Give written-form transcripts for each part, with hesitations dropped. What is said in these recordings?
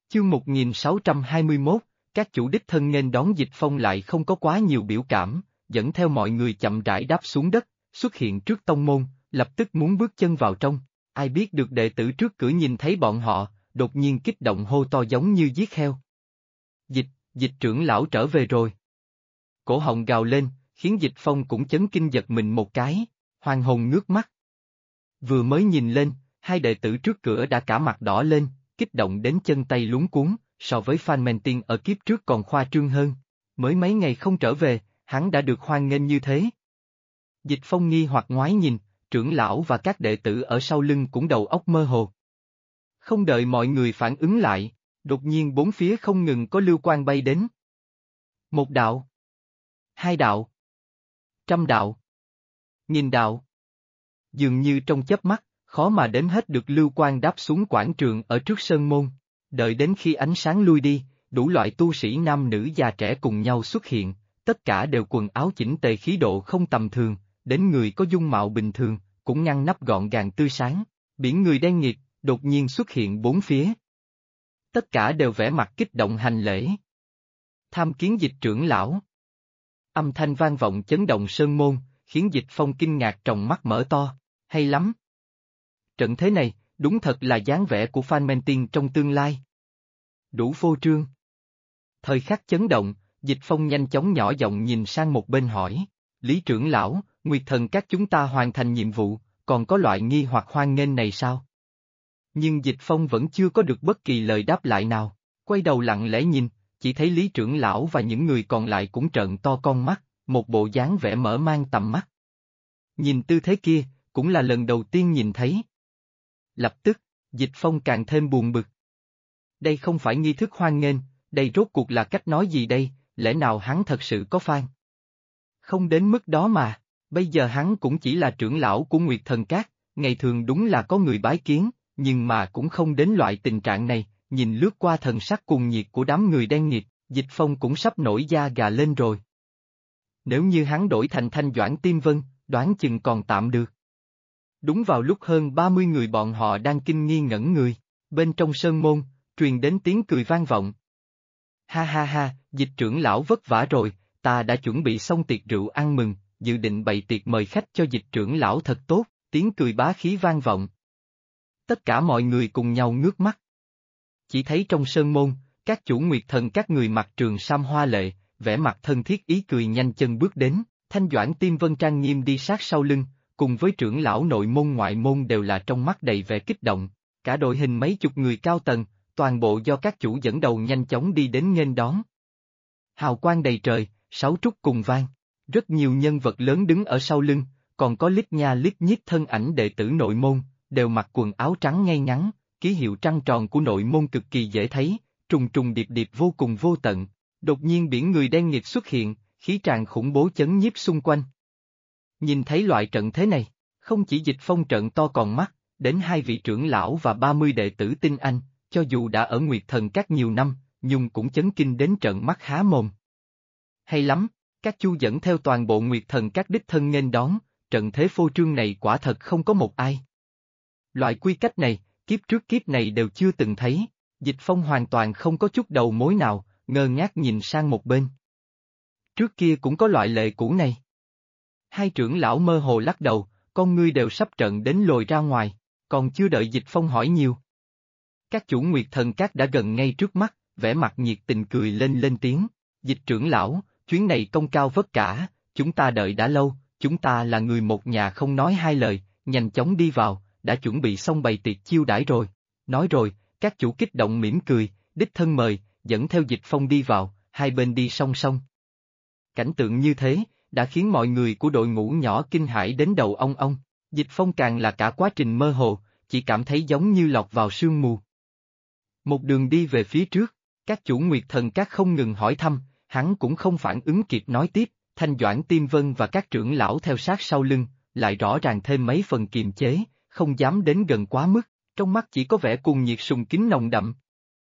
Chương 1621, các chủ đích thân nghênh đón Dịch Phong lại không có quá nhiều biểu cảm, dẫn theo mọi người chậm rãi đáp xuống đất, xuất hiện trước tông môn, lập tức muốn bước chân vào trong. Ai biết được đệ tử trước cửa nhìn thấy bọn họ, đột nhiên kích động hô to giống như giết heo. Dịch trưởng lão trở về rồi. Cổ họng gào lên, khiến Dịch Phong cũng chấn kinh giật mình một cái, hoàng hồn ngước mắt. Vừa mới nhìn lên, hai đệ tử trước cửa đã cả mặt đỏ lên, kích động đến chân tay luống cuống, so với Phan Men Tiên ở kiếp trước còn khoa trương hơn. Mới mấy ngày không trở về, hắn đã được hoan nghênh như thế. Dịch Phong nghi hoặc ngoái nhìn, trưởng lão và các đệ tử ở sau lưng cũng đầu óc mơ hồ. Không đợi mọi người phản ứng lại, đột nhiên bốn phía không ngừng có lưu quang bay đến. Một đạo, hai đạo, trăm đạo, nghìn đạo. Dường như trong chớp mắt, khó mà đếm hết được lưu quang đáp xuống quảng trường ở trước sơn môn. Đợi đến khi ánh sáng lui đi, đủ loại tu sĩ nam nữ già trẻ cùng nhau xuất hiện, tất cả đều quần áo chỉnh tề khí độ không tầm thường, đến người có dung mạo bình thường, cũng ngăn nắp gọn gàng tươi sáng, biển người đen nghịt, đột nhiên xuất hiện bốn phía. Tất cả đều vẻ mặt kích động hành lễ. Tham kiến Dịch trưởng lão. Âm thanh vang vọng chấn động sơn môn, khiến Dịch Phong kinh ngạc tròng mắt mở to, hay lắm. Trận thế này, đúng thật là dáng vẻ của Phan Men Tiên trong tương lai. Đủ phô trương. Thời khắc chấn động, Dịch Phong nhanh chóng nhỏ giọng nhìn sang một bên hỏi, Lý trưởng lão, Nguyệt Thần các chúng ta hoàn thành nhiệm vụ, còn có loại nghi hoặc hoan nghênh này sao? Nhưng Dịch Phong vẫn chưa có được bất kỳ lời đáp lại nào, quay đầu lặng lẽ nhìn, chỉ thấy Lý trưởng lão và những người còn lại cũng trợn to con mắt, một bộ dáng vẻ mở mang tầm mắt. Nhìn tư thế kia, cũng là lần đầu tiên nhìn thấy. Lập tức, Dịch Phong càng thêm buồn bực. Đây không phải nghi thức hoan nghênh, đây rốt cuộc là cách nói gì đây, lẽ nào hắn thật sự có fan? Không đến mức đó mà, bây giờ hắn cũng chỉ là trưởng lão của Nguyệt Thần Các, ngày thường đúng là có người bái kiến, nhưng mà cũng không đến loại tình trạng này, nhìn lướt qua thần sắc cuồng nhiệt của đám người đen nghịt, Dịch Phong cũng sắp nổi da gà lên rồi. Nếu như hắn đổi thành Thanh Doãn Tiêm Vân, đoán chừng còn tạm được. Đúng vào lúc hơn 30 người bọn họ đang kinh nghi ngẩn người, bên trong sơn môn, truyền đến tiếng cười vang vọng. Ha ha ha, Dịch trưởng lão vất vả rồi, ta đã chuẩn bị xong tiệc rượu ăn mừng, dự định bày tiệc mời khách cho Dịch trưởng lão thật tốt, tiếng cười bá khí vang vọng. Tất cả mọi người cùng nhau ngước mắt. Chỉ thấy trong sơn môn, các chủ Nguyệt Thần các người mặc trường sam hoa lệ, vẻ mặt thân thiết ý cười nhanh chân bước đến, Thanh Doãn Tiêm Vân trang nghiêm đi sát sau lưng, cùng với trưởng lão nội môn ngoại môn đều là trong mắt đầy vẻ kích động, cả đội hình mấy chục người cao tầng, toàn bộ do các chủ dẫn đầu nhanh chóng đi đến nghênh đón. Hào quang đầy trời, sáo trúc cùng vang, rất nhiều nhân vật lớn đứng ở sau lưng, còn có lít nha lít nhít thân ảnh đệ tử nội môn, đều mặc quần áo trắng ngay ngắn, ký hiệu trăng tròn của nội môn cực kỳ dễ thấy, trùng trùng điệp điệp vô cùng vô tận. Đột nhiên biển người đen nghịt xuất hiện, khí tràn khủng bố chấn nhiếp xung quanh. Nhìn thấy loại trận thế này, không chỉ Dịch Phong trợn to còn mắt, đến hai vị trưởng lão và 30 đệ tử tinh anh, cho dù đã ở Nguyệt Thần Các nhiều năm, nhưng cũng chấn kinh đến trợn mắt há mồm. Hay lắm, các chu dẫn theo toàn bộ Nguyệt Thần Các đích thân nghênh đón, trận thế phô trương này quả thật không có một ai. Loại quy cách này, kiếp trước kiếp này đều chưa từng thấy, Dịch Phong hoàn toàn không có chút đầu mối nào, ngơ ngác nhìn sang một bên. Trước kia cũng có loại lệ cũ này. Hai trưởng lão mơ hồ lắc đầu, con ngươi đều sắp trợn đến lồi ra ngoài, còn chưa đợi Dịch Phong hỏi nhiều. Các chủ Nguyệt Thần Các đã gần ngay trước mắt, vẻ mặt nhiệt tình cười lên tiếng, Dịch trưởng lão, chuyến này công cao vất cả, chúng ta đợi đã lâu, chúng ta là người một nhà không nói hai lời, nhanh chóng đi vào, đã chuẩn bị xong bày tiệc chiêu đãi rồi. Nói rồi, các chủ kích động mỉm cười, đích thân mời, dẫn theo Dịch Phong đi vào, hai bên đi song song. Cảnh tượng như thế, đã khiến mọi người của đội ngũ nhỏ kinh hãi đến đầu ong ong, Dịch Phong càng là cả quá trình mơ hồ, chỉ cảm thấy giống như lọt vào sương mù. Một đường đi về phía trước, các chủ Nguyệt Thần Các không ngừng hỏi thăm, hắn cũng không phản ứng kịp nói tiếp, Thanh Doãn Tiêm Vân và các trưởng lão theo sát sau lưng, lại rõ ràng thêm mấy phần kiềm chế, không dám đến gần quá mức, trong mắt chỉ có vẻ cuồng nhiệt sùng kính nồng đậm.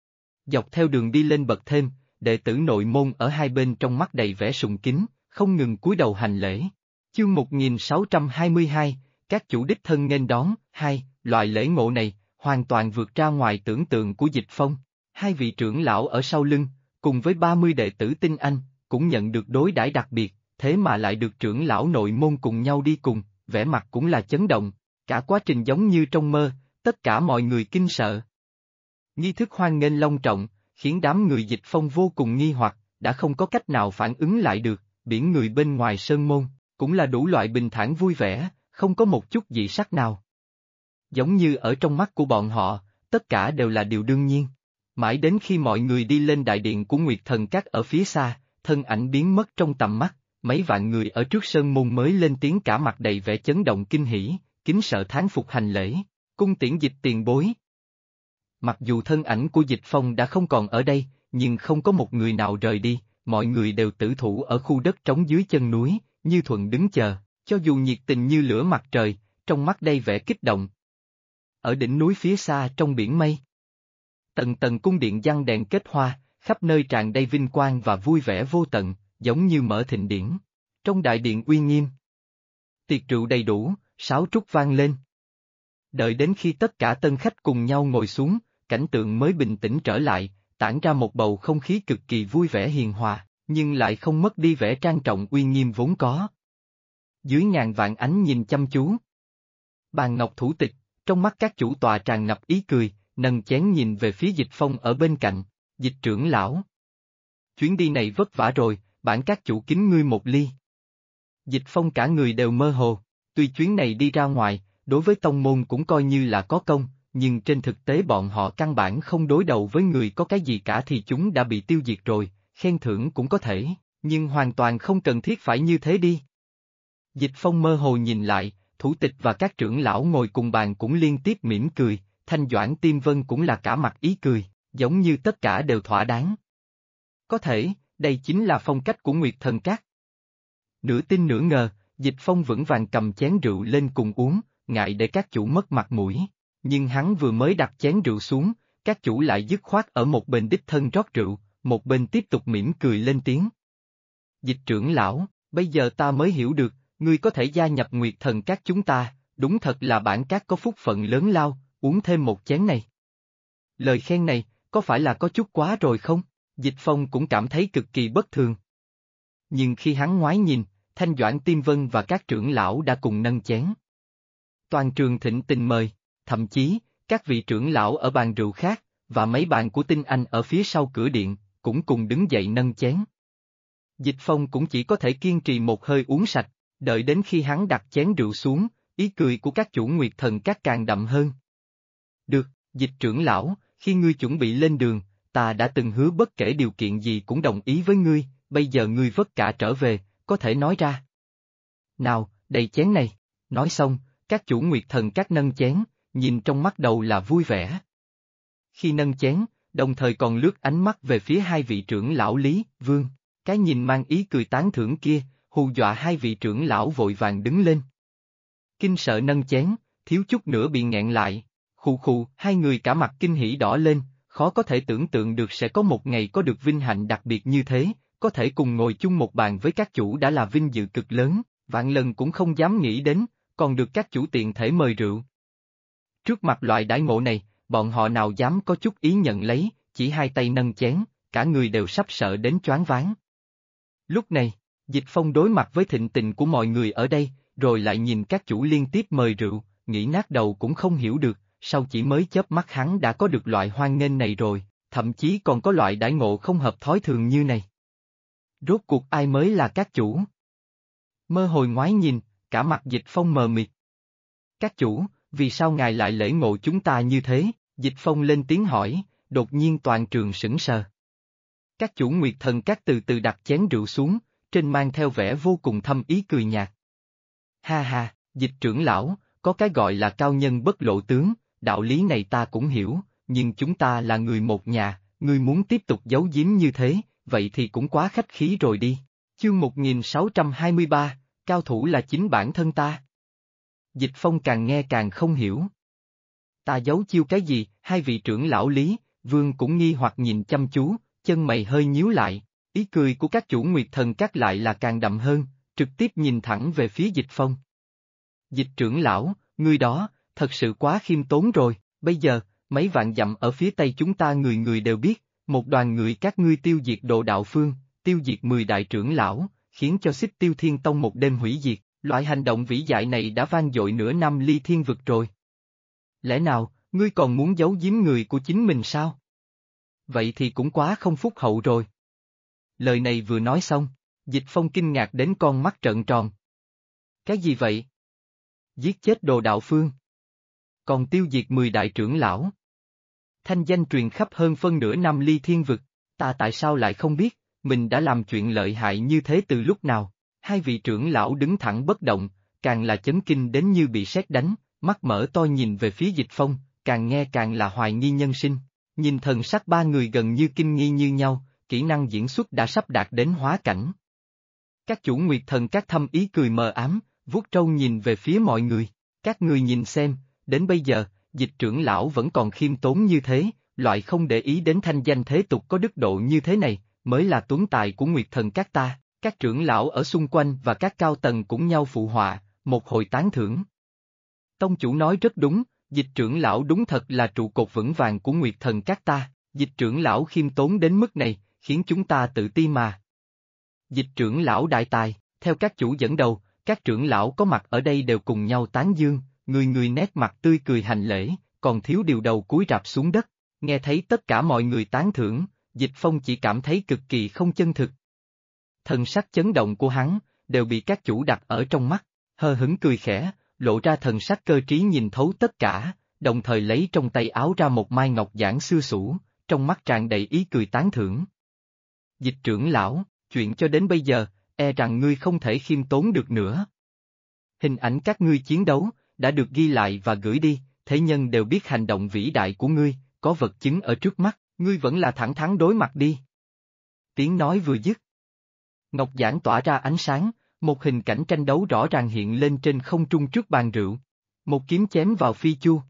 Dọc theo đường đi lên bậc thêm, đệ tử nội môn ở hai bên trong mắt đầy vẻ sùng kính, không ngừng cúi đầu hành lễ. Chương 1622, các chủ đích thân nghênh đón, hai, loại lễ ngộ này, hoàn toàn vượt ra ngoài tưởng tượng của Dịch Phong. Hai vị trưởng lão ở sau lưng, cùng với 30 đệ tử tinh anh, cũng nhận được đối đãi đặc biệt, thế mà lại được trưởng lão nội môn cùng nhau đi cùng, vẻ mặt cũng là chấn động, cả quá trình giống như trong mơ, tất cả mọi người kinh sợ. Nghi thức hoan nghênh long trọng, khiến đám người Dịch Phong vô cùng nghi hoặc, đã không có cách nào phản ứng lại được, biển người bên ngoài sơn môn, cũng là đủ loại bình thản vui vẻ, không có một chút dị sắc nào. Giống như ở trong mắt của bọn họ, tất cả đều là điều đương nhiên. Mãi đến khi mọi người đi lên đại điện của Nguyệt Thần Các ở phía xa, thân ảnh biến mất trong tầm mắt, mấy vạn người ở trước sơn môn mới lên tiếng cả mặt đầy vẻ chấn động kinh hỉ, kính sợ thán phục hành lễ, cung tiễn Dịch tiền bối. Mặc dù thân ảnh của Dịch Phong đã không còn ở đây, nhưng không có một người nào rời đi, mọi người đều tử thủ ở khu đất trống dưới chân núi, như thuận đứng chờ, cho dù nhiệt tình như lửa mặt trời, trong mắt đầy vẻ kích động. Ở đỉnh núi phía xa trong biển mây, tầng tầng cung điện giăng đèn kết hoa, khắp nơi tràn đầy vinh quang và vui vẻ vô tận, giống như mở thịnh điển. Trong đại điện uy nghiêm, tiệc rượu đầy đủ, sáo trúc vang lên. Đợi đến khi tất cả tân khách cùng nhau ngồi xuống, cảnh tượng mới bình tĩnh trở lại, tản ra một bầu không khí cực kỳ vui vẻ hiền hòa, nhưng lại không mất đi vẻ trang trọng uy nghiêm vốn có. Dưới ngàn vạn ánh nhìn chăm chú, bàn ngọc thủ tịch, trong mắt các chủ tọa tràn ngập ý cười, nâng chén nhìn về phía Dịch Phong ở bên cạnh, Dịch trưởng lão. Chuyến đi này vất vả rồi, bản các chủ kính ngươi một ly. Dịch Phong cả người đều mơ hồ, tuy chuyến này đi ra ngoài, đối với tông môn cũng coi như là có công, nhưng trên thực tế bọn họ căn bản không đối đầu với người có cái gì cả thì chúng đã bị tiêu diệt rồi, khen thưởng cũng có thể, nhưng hoàn toàn không cần thiết phải như thế đi. Dịch Phong mơ hồ nhìn lại, thủ tịch và các trưởng lão ngồi cùng bàn cũng liên tiếp mỉm cười, Thanh Doãn Tiêm Vân cũng là cả mặt ý cười, giống như tất cả đều thỏa đáng. Có thể, đây chính là phong cách của Nguyệt Thần Các. Nửa tin nửa ngờ, Dịch Phong vững vàng cầm chén rượu lên cùng uống, ngại để các chủ mất mặt mũi, nhưng hắn vừa mới đặt chén rượu xuống, các chủ lại dứt khoát ở một bên đích thân rót rượu, một bên tiếp tục mỉm cười lên tiếng. Dịch trưởng lão, bây giờ ta mới hiểu được, ngươi có thể gia nhập Nguyệt Thần Các chúng ta, đúng thật là bản các có phúc phận lớn lao, uống thêm một chén này. Lời khen này, có phải là có chút quá rồi không? Dịch Phong cũng cảm thấy cực kỳ bất thường. Nhưng khi hắn ngoái nhìn, Thanh Doãn Tiêm Vân và các trưởng lão đã cùng nâng chén. Toàn trường thịnh tình mời, thậm chí, các vị trưởng lão ở bàn rượu khác, và mấy bàn của tinh anh ở phía sau cửa điện, cũng cùng đứng dậy nâng chén. Dịch Phong cũng chỉ có thể kiên trì một hơi uống sạch, đợi đến khi hắn đặt chén rượu xuống, ý cười của các chủ Nguyệt Thần Các càng đậm hơn. Được, Dịch trưởng lão, khi ngươi chuẩn bị lên đường, ta đã từng hứa bất kể điều kiện gì cũng đồng ý với ngươi, bây giờ ngươi vất cả trở về, có thể nói ra. Nào, đầy chén này, nói xong, các chủ Nguyệt Thần Các nâng chén, nhìn trong mắt đầu là vui vẻ. Khi nâng chén, đồng thời còn lướt ánh mắt về phía hai vị trưởng lão Lý, Vương, cái nhìn mang ý cười tán thưởng kia, hù dọa hai vị trưởng lão vội vàng đứng lên. Kinh sợ nâng chén, thiếu chút nữa bị nghẹn lại, khụ khụ, hai người cả mặt kinh hỉ đỏ lên, khó có thể tưởng tượng được sẽ có một ngày có được vinh hạnh đặc biệt như thế, có thể cùng ngồi chung một bàn với các chủ đã là vinh dự cực lớn, vạn lần cũng không dám nghĩ đến, còn được các chủ tiện thể mời rượu. Trước mặt loại đãi ngộ này, bọn họ nào dám có chút ý nhận lấy, chỉ hai tay nâng chén, cả người đều sắp sợ đến choáng váng. Lúc này, Dịch Phong đối mặt với thịnh tình của mọi người ở đây, rồi lại nhìn các chủ liên tiếp mời rượu, nghĩ nát đầu cũng không hiểu được, sao chỉ mới chớp mắt hắn đã có được loại hoan nghênh này rồi, thậm chí còn có loại đãi ngộ không hợp thói thường như này. Rốt cuộc ai mới là các chủ? Mơ hồi ngoái nhìn, cả mặt Dịch Phong mờ mịt. Các chủ, vì sao ngài lại lễ ngộ chúng ta như thế? Dịch Phong lên tiếng hỏi, đột nhiên toàn trường sững sờ. Các chủ Nguyệt Thần Các từ từ đặt chén rượu xuống, trên mang theo vẻ vô cùng thâm ý cười nhạt. Ha ha, Dịch trưởng lão, có cái gọi là cao nhân bất lộ tướng, đạo lý này ta cũng hiểu, nhưng chúng ta là người một nhà, ngươi muốn tiếp tục giấu giếm như thế, vậy thì cũng quá khách khí rồi đi. Chương 1623, cao thủ là chính bản thân ta. Dịch Phong càng nghe càng không hiểu. Ta giấu chiêu cái gì? Hai vị trưởng lão Lý, Vương cũng nghi hoặc nhìn chăm chú, chân mày hơi nhíu lại, ý cười của các chủ Nguyệt Thần Các lại là càng đậm hơn, trực tiếp nhìn thẳng về phía Dịch Phong. Dịch trưởng lão, ngươi đó, thật sự quá khiêm tốn rồi, bây giờ, mấy vạn dặm ở phía tây chúng ta người người đều biết, một đoàn người các ngươi tiêu diệt Đồ Đạo Phương, tiêu diệt 10 đại trưởng lão, khiến cho Xích Tiêu Thiên Tông một đêm hủy diệt, loại hành động vĩ đại này đã vang dội nửa năm ly thiên vực rồi. Lẽ nào, ngươi còn muốn giấu giếm người của chính mình sao? Vậy thì cũng quá không phúc hậu rồi. Lời này vừa nói xong, Dịch Phong kinh ngạc đến con mắt trợn tròn. Cái gì vậy? Giết chết Đồ Đạo Phương. Còn tiêu diệt 10 đại trưởng lão. Thanh danh truyền khắp hơn phân nửa năm ly thiên vực, ta tại sao lại không biết, mình đã làm chuyện lợi hại như thế từ lúc nào? Hai vị trưởng lão đứng thẳng bất động, càng là chấn kinh đến như bị sét đánh, mắt mở to nhìn về phía Dịch Phong, càng nghe càng là hoài nghi nhân sinh. Nhìn thần sắc ba người gần như kinh nghi như nhau, kỹ năng diễn xuất đã sắp đạt đến hóa cảnh. Các chủ Nguyệt Thần các thâm ý cười mờ ám, vuốt râu nhìn về phía mọi người. Các người nhìn xem, đến bây giờ, Dịch trưởng lão vẫn còn khiêm tốn như thế, loại không để ý đến thanh danh thế tục có đức độ như thế này, mới là tuấn tài của Nguyệt Thần các ta. Các trưởng lão ở xung quanh và các cao tầng cũng nhau phụ họa, một hồi tán thưởng. Tông chủ nói rất đúng, Dịch trưởng lão đúng thật là trụ cột vững vàng của Nguyệt Thần các ta, Dịch trưởng lão khiêm tốn đến mức này, khiến chúng ta tự ti mà. Dịch trưởng lão đại tài, theo các chủ dẫn đầu, các trưởng lão có mặt ở đây đều cùng nhau tán dương, người người nét mặt tươi cười hành lễ, còn thiếu điều đầu cúi rạp xuống đất, nghe thấy tất cả mọi người tán thưởng, Dịch Phong chỉ cảm thấy cực kỳ không chân thực. Thần sắc chấn động của hắn, đều bị các chủ đặt ở trong mắt, hờ hững cười khẽ, lộ ra thần sắc cơ trí nhìn thấu tất cả, đồng thời lấy trong tay áo ra một mai ngọc giản xưa xũ, trong mắt tràn đầy ý cười tán thưởng. Dịch trưởng lão, chuyện cho đến bây giờ, e rằng ngươi không thể khiêm tốn được nữa. Hình ảnh các ngươi chiến đấu, đã được ghi lại và gửi đi, thế nhân đều biết hành động vĩ đại của ngươi, có vật chứng ở trước mắt, ngươi vẫn là thẳng thắn đối mặt đi. Tiếng nói vừa dứt. Ngọc giản tỏa ra ánh sáng, một hình cảnh tranh đấu rõ ràng hiện lên trên không trung trước bàn rượu. Một kiếm chém vào Phi Chu.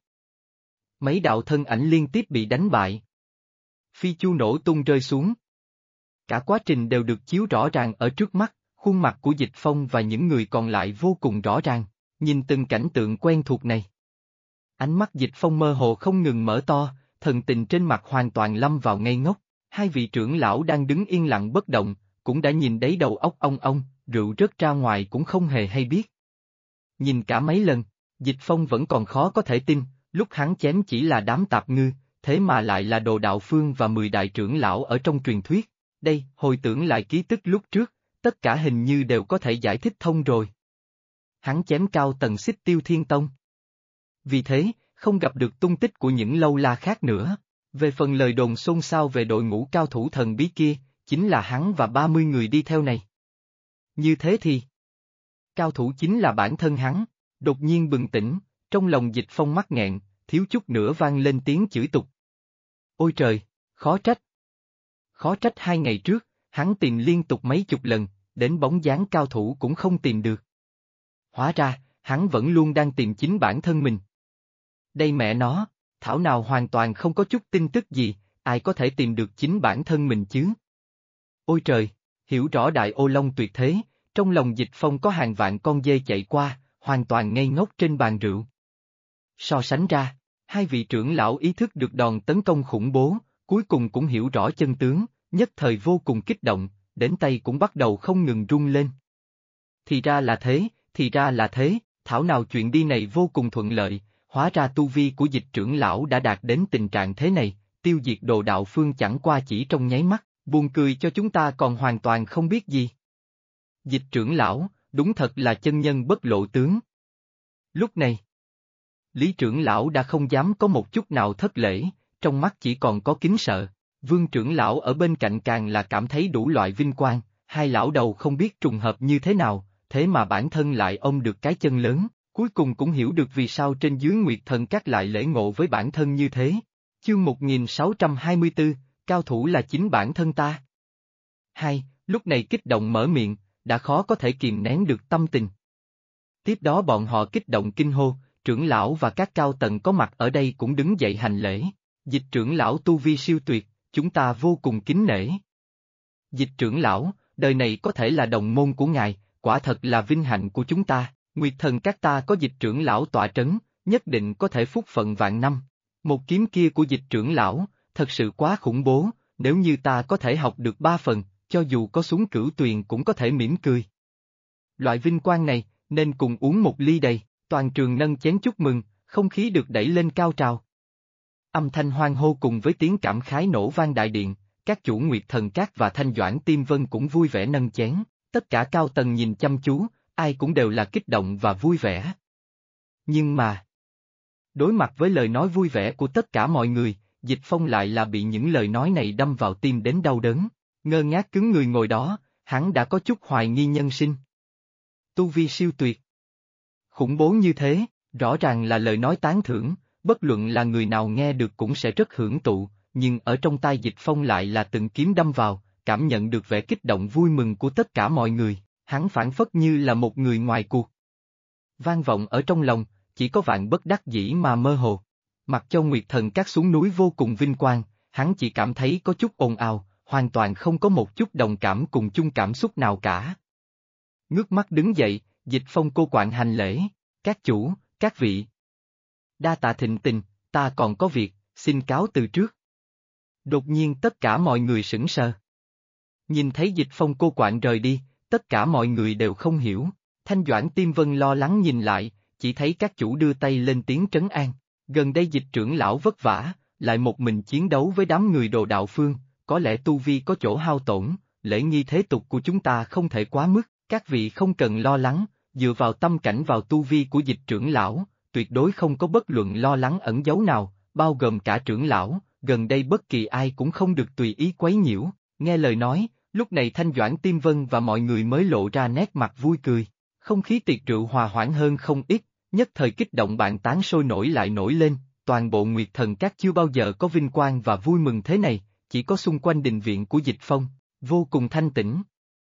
Mấy đạo thân ảnh liên tiếp bị đánh bại. Phi Chu nổ tung rơi xuống. Cả quá trình đều được chiếu rõ ràng ở trước mắt, khuôn mặt của Dịch Phong và những người còn lại vô cùng rõ ràng, nhìn từng cảnh tượng quen thuộc này. Ánh mắt Dịch Phong mơ hồ không ngừng mở to, thần tình trên mặt hoàn toàn lâm vào ngây ngốc, hai vị trưởng lão đang đứng yên lặng bất động, cũng đã nhìn đấy đầu óc ong ong, rượu rớt ra ngoài cũng không hề hay biết. Nhìn cả mấy lần, Dịch Phong vẫn còn khó có thể tin, lúc hắn chém chỉ là đám tạp ngư, thế mà lại là Đồ Đạo Phương và 10 đại trưởng lão ở trong truyền thuyết. Đây, hồi tưởng lại ký tức lúc trước, tất cả hình như đều có thể giải thích thông rồi. Hắn chém cao tầng Xích Tiêu Thiên Tông. Vì thế, không gặp được tung tích của những lâu la khác nữa. Về phần lời đồn xôn xao về đội ngũ cao thủ thần bí kia, chính là hắn và 30 người đi theo này. Như thế thì, cao thủ chính là bản thân hắn, đột nhiên bừng tỉnh, trong lòng Dịch Phong mắc nghẹn, thiếu chút nữa vang lên tiếng chửi tục. Ôi trời, khó trách. Khó trách 2 ngày trước, hắn tìm liên tục mấy chục lần, đến bóng dáng cao thủ cũng không tìm được. Hóa ra, hắn vẫn luôn đang tìm chính bản thân mình. Đây mẹ nó, thảo nào hoàn toàn không có chút tin tức gì, ai có thể tìm được chính bản thân mình chứ? Ôi trời, hiểu rõ Đại Ô Long tuyệt thế, trong lòng Dịch Phong có hàng vạn con dê chạy qua, hoàn toàn ngây ngốc trên bàn rượu. So sánh ra, hai vị trưởng lão ý thức được đòn tấn công khủng bố, cuối cùng cũng hiểu rõ chân tướng, nhất thời vô cùng kích động, đến tay cũng bắt đầu không ngừng run lên. Thì ra là thế, thì ra là thế, thảo nào chuyện đi này vô cùng thuận lợi, hóa ra tu vi của Dịch trưởng lão đã đạt đến tình trạng thế này, tiêu diệt Đồ Đạo Phương chẳng qua chỉ trong nháy mắt, buồn cười cho chúng ta còn hoàn toàn không biết gì. Dịch trưởng lão, đúng thật là chân nhân bất lộ tướng. Lúc này, Lý trưởng lão đã không dám có một chút nào thất lễ, trong mắt chỉ còn có kính sợ. Vương trưởng lão ở bên cạnh càng là cảm thấy đủ loại vinh quang, hai lão đầu không biết trùng hợp như thế nào, thế mà bản thân lại ôm được cái chân lớn, cuối cùng cũng hiểu được vì sao trên dưới Nguyệt Thần các lại lễ ngộ với bản thân như thế. Chương 1624, cao thủ là chính bản thân ta. Hai, lúc này kích động mở miệng, đã khó có thể kìm nén được tâm tình. Tiếp đó bọn họ kích động kinh hô, trưởng lão và các cao tầng có mặt ở đây cũng đứng dậy hành lễ. Dịch trưởng lão tu vi siêu tuyệt, chúng ta vô cùng kính nể. Dịch trưởng lão, đời này có thể là đồng môn của ngài, quả thật là vinh hạnh của chúng ta, Nguyệt Thần các ta có Dịch trưởng lão tọa trấn, nhất định có thể phúc phận vạn năm. Một kiếm kia của Dịch trưởng lão, thật sự quá khủng bố, nếu như ta có thể học được 3 phần, cho dù có xuống Cửu Tuyền cũng có thể mỉm cười. Loại vinh quang này, nên cùng uống một ly đầy, toàn trường nâng chén chúc mừng, không khí được đẩy lên cao trào. Âm thanh hoan hô cùng với tiếng cảm khái nổ vang đại điện, các chủ Nguyệt Thần Các và Thanh Doãn Tiêm Vân cũng vui vẻ nâng chén, tất cả cao tầng nhìn chăm chú, ai cũng đều là kích động và vui vẻ. Nhưng mà, đối mặt với lời nói vui vẻ của tất cả mọi người, Dịch Phong lại là bị những lời nói này đâm vào tim đến đau đớn, ngơ ngác cứng người ngồi đó, hắn đã có chút hoài nghi nhân sinh. Tu vi siêu tuyệt. Khủng bố như thế, rõ ràng là lời nói tán thưởng, bất luận là người nào nghe được cũng sẽ rất hưởng thụ, nhưng ở trong tai Dịch Phong lại là từng kiếm đâm vào, cảm nhận được vẻ kích động vui mừng của tất cả mọi người, hắn phản phất như là một người ngoài cuộc. Vang vọng ở trong lòng, chỉ có vạn bất đắc dĩ mà mơ hồ. Mặc cho Nguyệt Thần Các xuống núi vô cùng vinh quang, hắn chỉ cảm thấy có chút ồn ào, hoàn toàn không có một chút đồng cảm cùng chung cảm xúc nào cả. Ngước mắt đứng dậy, Dịch Phong cô quạng hành lễ, các chủ, các vị. Đa tạ thịnh tình, ta còn có việc, xin cáo từ trước. Đột nhiên tất cả mọi người sững sờ. Nhìn thấy Dịch Phong cô quạng rời đi, tất cả mọi người đều không hiểu, Thanh Doãn Tiêm Vân lo lắng nhìn lại, chỉ thấy các chủ đưa tay lên tiếng trấn an, gần đây Dịch trưởng lão vất vả, lại một mình chiến đấu với đám người Đồ Đạo Phương, có lẽ tu vi có chỗ hao tổn, lễ nghi thế tục của chúng ta không thể quá mức, các vị không cần lo lắng, dựa vào tâm cảnh vào tu vi của Dịch trưởng lão, tuyệt đối không có bất luận lo lắng ẩn giấu nào, bao gồm cả trưởng lão, gần đây bất kỳ ai cũng không được tùy ý quấy nhiễu, nghe lời nói, lúc này Thanh Doãn Tiêm Vân và mọi người mới lộ ra nét mặt vui cười, không khí tiệc rượu hòa hoãn hơn không ít, nhất thời kích động bàn tán sôi nổi lại nổi lên, toàn bộ Nguyệt Thần Các chưa bao giờ có vinh quang và vui mừng thế này, chỉ có xung quanh đình viện của Dịch Phong, vô cùng thanh tĩnh.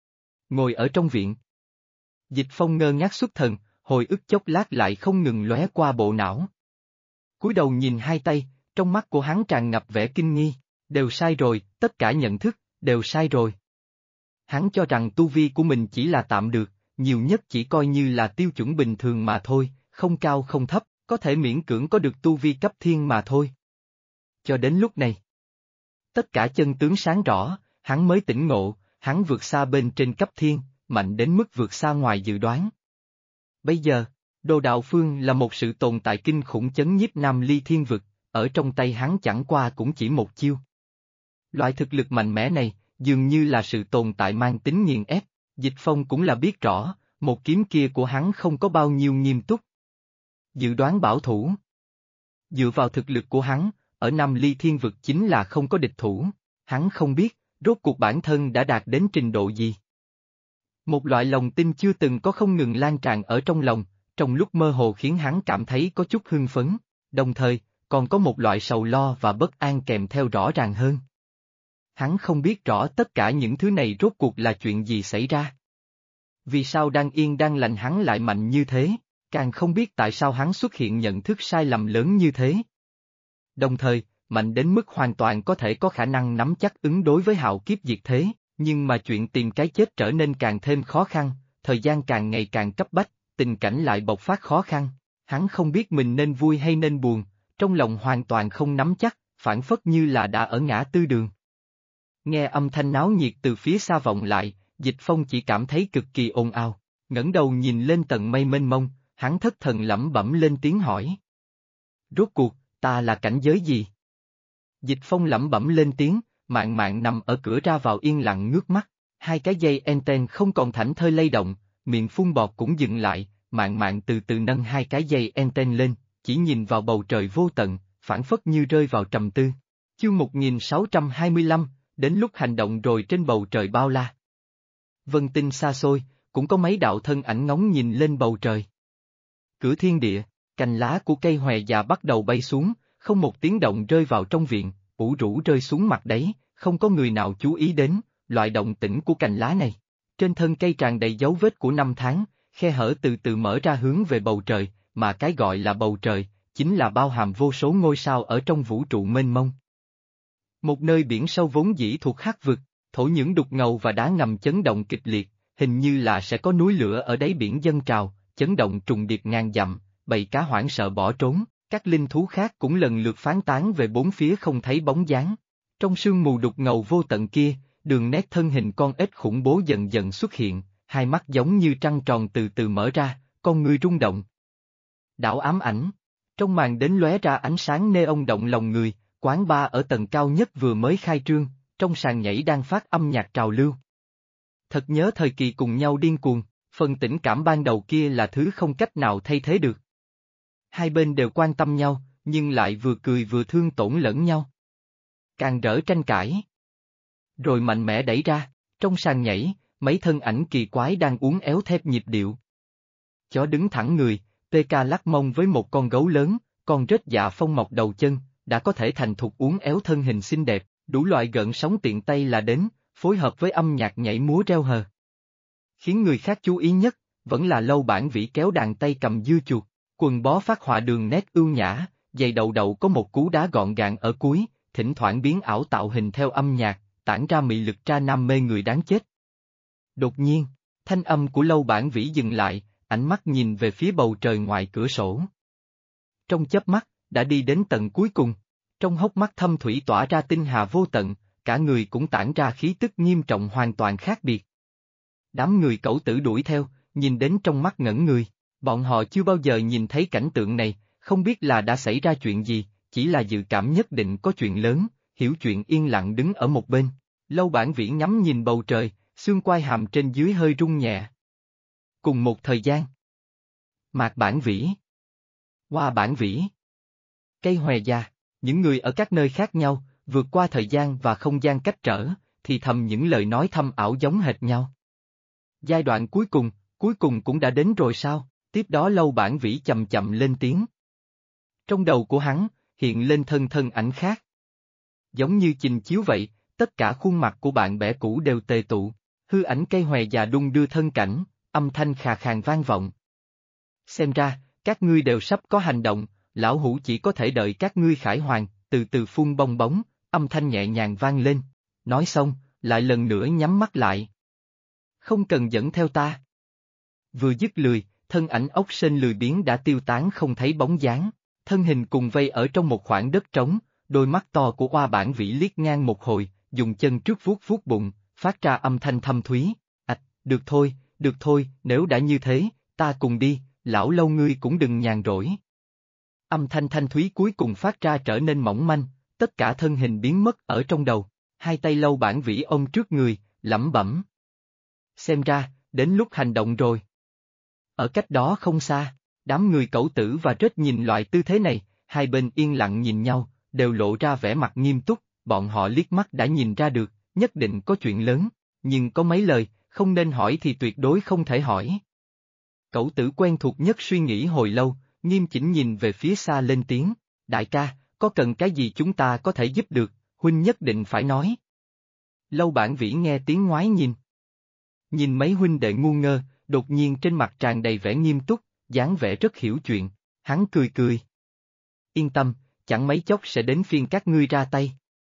Ngồi ở trong viện, Dịch Phong ngơ ngác xuất thần, hồi ức chốc lát lại không ngừng lóe qua bộ não. Cúi đầu nhìn hai tay, trong mắt của hắn tràn ngập vẻ kinh nghi, đều sai rồi, tất cả nhận thức, đều sai rồi. Hắn cho rằng tu vi của mình chỉ là tạm được, nhiều nhất chỉ coi như là tiêu chuẩn bình thường mà thôi, không cao không thấp, có thể miễn cưỡng có được tu vi cấp thiên mà thôi. Cho đến lúc này, tất cả chân tướng sáng rõ, hắn mới tỉnh ngộ, hắn vượt xa bên trên cấp thiên, mạnh đến mức vượt xa ngoài dự đoán. Bây giờ, Đồ Đạo Phương là một sự tồn tại kinh khủng chấn nhiếp Nam Ly Thiên Vực, ở trong tay hắn chẳng qua cũng chỉ một chiêu. Loại thực lực mạnh mẽ này, dường như là sự tồn tại mang tính nghiền ép, Dịch Phong cũng là biết rõ, một kiếm kia của hắn không có bao nhiêu nghiêm túc. Dự đoán bảo thủ. Dựa vào thực lực của hắn, ở Nam Ly Thiên Vực chính là không có địch thủ, hắn không biết, rốt cuộc bản thân đã đạt đến trình độ gì. Một loại lòng tin chưa từng có không ngừng lan tràn ở trong lòng, trong lúc mơ hồ khiến hắn cảm thấy có chút hưng phấn, đồng thời, còn có một loại sầu lo và bất an kèm theo rõ ràng hơn. Hắn không biết rõ tất cả những thứ này rốt cuộc là chuyện gì xảy ra. Vì sao đang yên đang lành hắn lại mạnh như thế, càng không biết tại sao hắn xuất hiện nhận thức sai lầm lớn như thế. Đồng thời, mạnh đến mức hoàn toàn có thể có khả năng nắm chắc ứng đối với hạo kiếp diệt thế, nhưng mà chuyện tìm cái chết trở nên càng thêm khó khăn, thời gian càng ngày càng cấp bách, tình cảnh lại bộc phát khó khăn, hắn không biết mình nên vui hay nên buồn, trong lòng hoàn toàn không nắm chắc, phản phất như là đã ở ngã tư đường. Nghe âm thanh náo nhiệt từ phía xa vọng lại, Dịch Phong chỉ cảm thấy cực kỳ ồn ào, ngẩng đầu nhìn lên tầng mây mênh mông, hắn thất thần lẩm bẩm lên tiếng hỏi. Rốt cuộc, ta là cảnh giới gì? Dịch Phong lẩm bẩm lên tiếng, Mạn Mạn nằm ở cửa ra vào yên lặng ngước mắt, hai cái dây anten không còn thảnh thơi lay động, miệng phun bọt cũng dừng lại, Mạn Mạn từ từ nâng hai cái dây anten lên, chỉ nhìn vào bầu trời vô tận, phảng phất như rơi vào trầm tư. Chương 1625, đến lúc hành động rồi trên bầu trời bao la. Vân tinh xa xôi, cũng có mấy đạo thân ảnh ngóng nhìn lên bầu trời. Cửa thiên địa, cành lá của cây hòe già bắt đầu bay xuống, không một tiếng động rơi vào trong viện, ủ rũ rơi xuống mặt đấy, không có người nào chú ý đến, loại động tĩnh của cành lá này. Trên thân cây tràn đầy dấu vết của năm tháng, khe hở từ từ mở ra hướng về bầu trời, mà cái gọi là bầu trời, chính là bao hàm vô số ngôi sao ở trong vũ trụ mênh mông. Một nơi biển sâu vốn dĩ thuộc hắc vực, thổ những đục ngầu và đá ngầm chấn động kịch liệt, hình như là sẽ có núi lửa ở đáy biển dâng trào, chấn động trùng điệp ngàn dặm, bầy cá hoảng sợ bỏ trốn, Các linh thú khác cũng lần lượt phán tán về bốn phía không thấy bóng dáng. Trong sương mù đục ngầu vô tận kia, đường nét thân hình con ếch khủng bố dần dần xuất hiện, hai mắt giống như trăng tròn từ từ mở ra, con người rung động. Đảo ám ảnh. Trong màn đến lóe ra ánh sáng neon động lòng người, quán bar ở tầng cao nhất vừa mới khai trương, trong sàn nhảy đang phát âm nhạc trào lưu. Thật nhớ thời kỳ cùng nhau điên cuồng, phần tình cảm ban đầu kia là thứ không cách nào thay thế được. Hai bên đều quan tâm nhau, nhưng lại vừa cười vừa thương tổn lẫn nhau. Càng rỡ tranh cãi. Rồi mạnh mẽ đẩy ra, trong sàn nhảy, mấy thân ảnh kỳ quái đang uốn éo thép nhịp điệu. Chó đứng thẳng người, PK lắc mông với một con gấu lớn, con rết dạ phong mọc đầu chân, đã có thể thành thục uốn éo thân hình xinh đẹp, đủ loại gợn sóng tiện tay là đến, phối hợp với âm nhạc nhảy múa reo hờ. Khiến người khác chú ý nhất, vẫn là Lâu Bản Vĩ kéo đàn tay cầm dưa chuột, quần bó phát họa đường nét ưu nhã, giày đầu đậu có một cú đá gọn gàng ở cuối, thỉnh thoảng biến ảo tạo hình theo âm nhạc, tản ra mị lực tra nam mê người đáng chết. Đột nhiên, thanh âm của Lâu Bản Vĩ dừng lại, ánh mắt nhìn về phía bầu trời ngoài cửa sổ. Trong chớp mắt, đã đi đến tận cuối cùng, trong hốc mắt thâm thủy tỏa ra tinh hà vô tận, cả người cũng tản ra khí tức nghiêm trọng hoàn toàn khác biệt. Đám người cẩu tử đuổi theo, nhìn đến trong mắt ngẩn người, bọn họ chưa bao giờ nhìn thấy cảnh tượng này, không biết là đã xảy ra chuyện gì, chỉ là dự cảm nhất định có chuyện lớn, hiểu chuyện yên lặng đứng ở một bên. Lâu Bản Vĩ ngắm nhìn bầu trời, xương quai hàm trên dưới hơi rung nhẹ. Cùng một thời gian. Mạc Bản Vĩ, Hoa Bản Vĩ, Cây Hòe Già, những người ở các nơi khác nhau, vượt qua thời gian và không gian cách trở, thì thầm những lời nói thâm ảo giống hệt nhau. Giai đoạn cuối cùng cũng đã đến rồi sao? Tiếp đó Lâu Bản Vĩ chậm chậm lên tiếng. Trong đầu của hắn, hiện lên thân ảnh khác. Giống như trình chiếu vậy, tất cả khuôn mặt của bạn bè cũ đều tề tụ, hư ảnh Cây Hòe Già đung đưa thân cảnh, âm thanh khà khàn vang vọng. Xem ra, các ngươi đều sắp có hành động, lão hủ chỉ có thể đợi các ngươi khải hoàn, từ từ phun bong bóng, âm thanh nhẹ nhàng vang lên. Nói xong, lại lần nữa nhắm mắt lại. Không cần dẫn theo ta. Vừa dứt lời, thân ảnh ốc sên lười biếng đã tiêu tán không thấy bóng dáng, thân hình cùng vây ở trong một khoảng đất trống, đôi mắt to của Hoa Bản Vĩ liếc ngang một hồi, dùng chân trước vuốt vuốt bụng, phát ra âm thanh thâm thúy. Được thôi, nếu đã như thế, ta cùng đi, lão Lâu ngươi cũng đừng nhàn rỗi. Âm thanh thanh thúy cuối cùng phát ra trở nên mỏng manh, tất cả thân hình biến mất ở trong đầu, hai tay Lâu Bản Vĩ ôm trước người, lẩm bẩm. Xem ra, đến lúc hành động rồi. Ở cách đó không xa, đám người cẩu tử và rết nhìn loại tư thế này, hai bên yên lặng nhìn nhau, đều lộ ra vẻ mặt nghiêm túc, bọn họ liếc mắt đã nhìn ra được, nhất định có chuyện lớn, nhưng có mấy lời, không nên hỏi thì tuyệt đối không thể hỏi. Cẩu tử quen thuộc nhất suy nghĩ hồi lâu, nghiêm chỉnh nhìn về phía xa lên tiếng, đại ca, có cần cái gì chúng ta có thể giúp được, huynh nhất định phải nói. Lâu Bản Vĩ nghe tiếng ngoái nhìn. Nhìn mấy huynh đệ ngu ngơ, đột nhiên trên mặt tràn đầy vẻ nghiêm túc, dáng vẻ rất hiểu chuyện, hắn cười cười. Yên tâm, chẳng mấy chốc sẽ đến phiên các ngươi ra tay.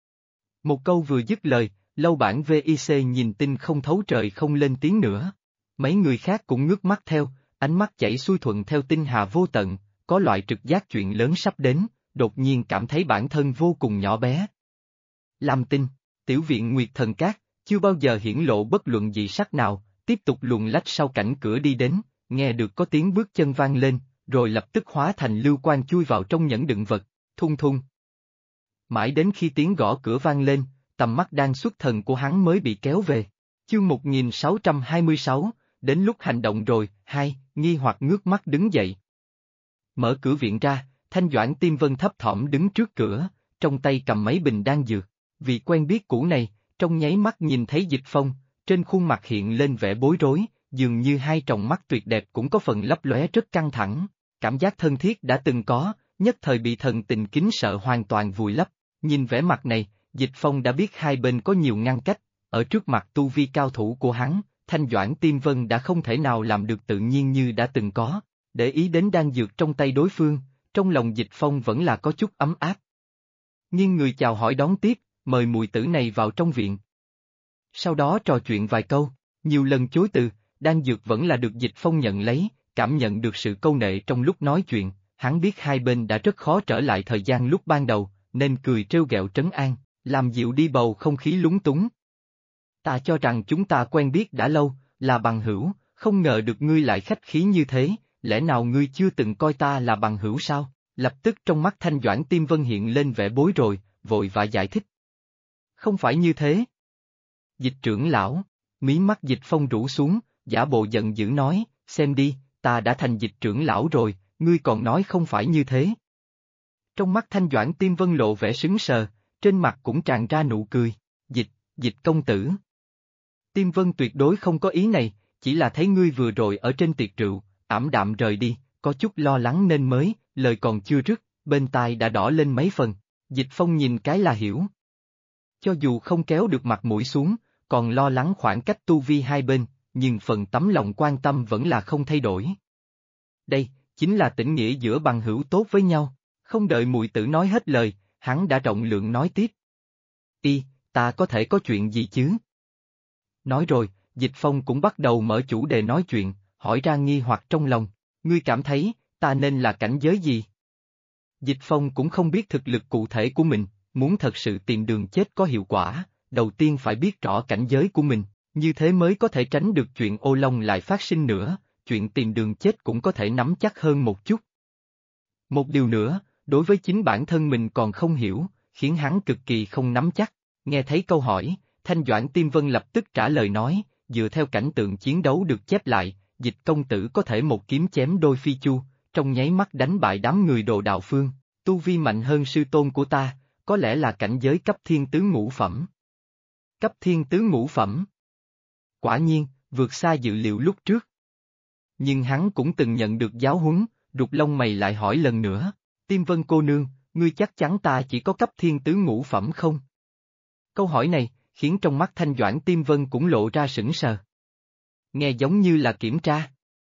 Một câu vừa dứt lời, Lâu Bản VIC nhìn tinh không thấu trời không lên tiếng nữa. Mấy người khác cũng ngước mắt theo, ánh mắt chảy xuôi thuận theo tinh hà vô tận, có loại trực giác chuyện lớn sắp đến, đột nhiên cảm thấy bản thân vô cùng nhỏ bé. Lam Tinh, tiểu viện Nguyệt Thần Cát, chưa bao giờ hiển lộ bất luận dị sắc nào, tiếp tục luồn lách sau cảnh cửa đi đến, nghe được có tiếng bước chân vang lên, rồi lập tức hóa thành lưu quang chui vào trong nhẫn đựng vật, thung thung. Mãi đến khi tiếng gõ cửa vang lên, tầm mắt đang xuất thần của hắn mới bị kéo về. Chương 1626, đến lúc hành động rồi, nghi hoặc ngước mắt đứng dậy. Mở cửa viện ra, Thanh Doãn Tiêm Vân thấp thỏm đứng trước cửa, trong tay cầm mấy bình đan dược. Vì quen biết cũ này, trong nháy mắt nhìn thấy Dịch Phong, trên khuôn mặt hiện lên vẻ bối rối, dường như hai tròng mắt tuyệt đẹp cũng có phần lấp lóe rất căng thẳng. Cảm giác thân thiết đã từng có, nhất thời bị thần tình kính sợ hoàn toàn vùi lấp. Nhìn vẻ mặt này, Dịch Phong đã biết hai bên có nhiều ngăn cách, ở trước mặt tu vi cao thủ của hắn, Thanh Doãn Tiêm Vân đã không thể nào làm được tự nhiên như đã từng có. Để ý đến đan dược trong tay đối phương, trong lòng Dịch Phong vẫn là có chút ấm áp. Nhưng người chào hỏi đón tiếp, mời mùi tử này vào trong viện. Sau đó trò chuyện vài câu, nhiều lần chối từ, đan dược vẫn là được Dịch Phong nhận lấy, cảm nhận được sự câu nệ trong lúc nói chuyện, Hắn biết hai bên đã rất khó trở lại thời gian lúc ban đầu, nên cười trêu ghẹo trấn an, làm dịu đi bầu không khí lúng túng. Ta cho rằng chúng ta quen biết đã lâu, là bằng hữu, không ngờ được ngươi lại khách khí như thế, lẽ nào ngươi chưa từng coi ta là bằng hữu sao? Lập tức trong mắt Thanh Doãn Tiêm Vân hiện lên vẻ bối rối, vội vã giải thích. Không phải như thế. Dịch trưởng lão, mí mắt Dịch Phong rũ xuống, giả bộ giận dữ nói, xem đi, ta đã thành Dịch trưởng lão rồi, ngươi còn nói không phải như thế. Trong mắt Thanh Doãn Tiêm Vân lộ vẻ sững sờ, trên mặt cũng tràn ra nụ cười, Dịch công tử. Tiêm Vân tuyệt đối không có ý này, chỉ là thấy ngươi vừa rồi ở trên tiệc rượu, ảm đạm rời đi, có chút lo lắng nên mới, lời còn chưa dứt, bên tai đã đỏ lên mấy phần, Dịch Phong nhìn cái là hiểu. Cho dù không kéo được mặt mũi xuống, còn lo lắng khoảng cách tu vi hai bên, nhưng phần tấm lòng quan tâm vẫn là không thay đổi. Đây, chính là tình nghĩa giữa bằng hữu tốt với nhau, không đợi muội tử nói hết lời, hắn đã rộng lượng nói tiếp. Ta có thể có chuyện gì chứ? Nói rồi, Dịch Phong cũng bắt đầu mở chủ đề nói chuyện, hỏi ra nghi hoặc trong lòng, ngươi cảm thấy, ta nên là cảnh giới gì? Dịch Phong cũng không biết thực lực cụ thể của mình, muốn thật sự tìm đường chết có hiệu quả, đầu tiên phải biết rõ cảnh giới của mình, như thế mới có thể tránh được chuyện ô long lại phát sinh nữa, chuyện tìm đường chết cũng có thể nắm chắc hơn một chút. Một điều nữa, đối với chính bản thân mình còn không hiểu, khiến hắn cực kỳ không nắm chắc, nghe thấy câu hỏi, Thanh Doãn Tiêm Vân lập tức trả lời nói, dựa theo cảnh tượng chiến đấu được chép lại, Dịch công tử có thể một kiếm chém đôi phi chu, trong nháy mắt đánh bại đám người Đồ Đạo Phương, tu vi mạnh hơn sư tôn của ta, có lẽ là cảnh giới cấp thiên tứ ngũ phẩm. Cấp thiên tứ ngũ phẩm. Quả nhiên, vượt xa dự liệu lúc trước. Nhưng hắn cũng từng nhận được giáo huấn, rụt lông mày lại hỏi lần nữa, Tiêm Vân cô nương, ngươi chắc chắn ta chỉ có cấp thiên tứ ngũ phẩm không? Câu hỏi này, khiến trong mắt Thanh Doãn Tiêm Vân cũng lộ ra sững sờ. Nghe giống như là kiểm tra.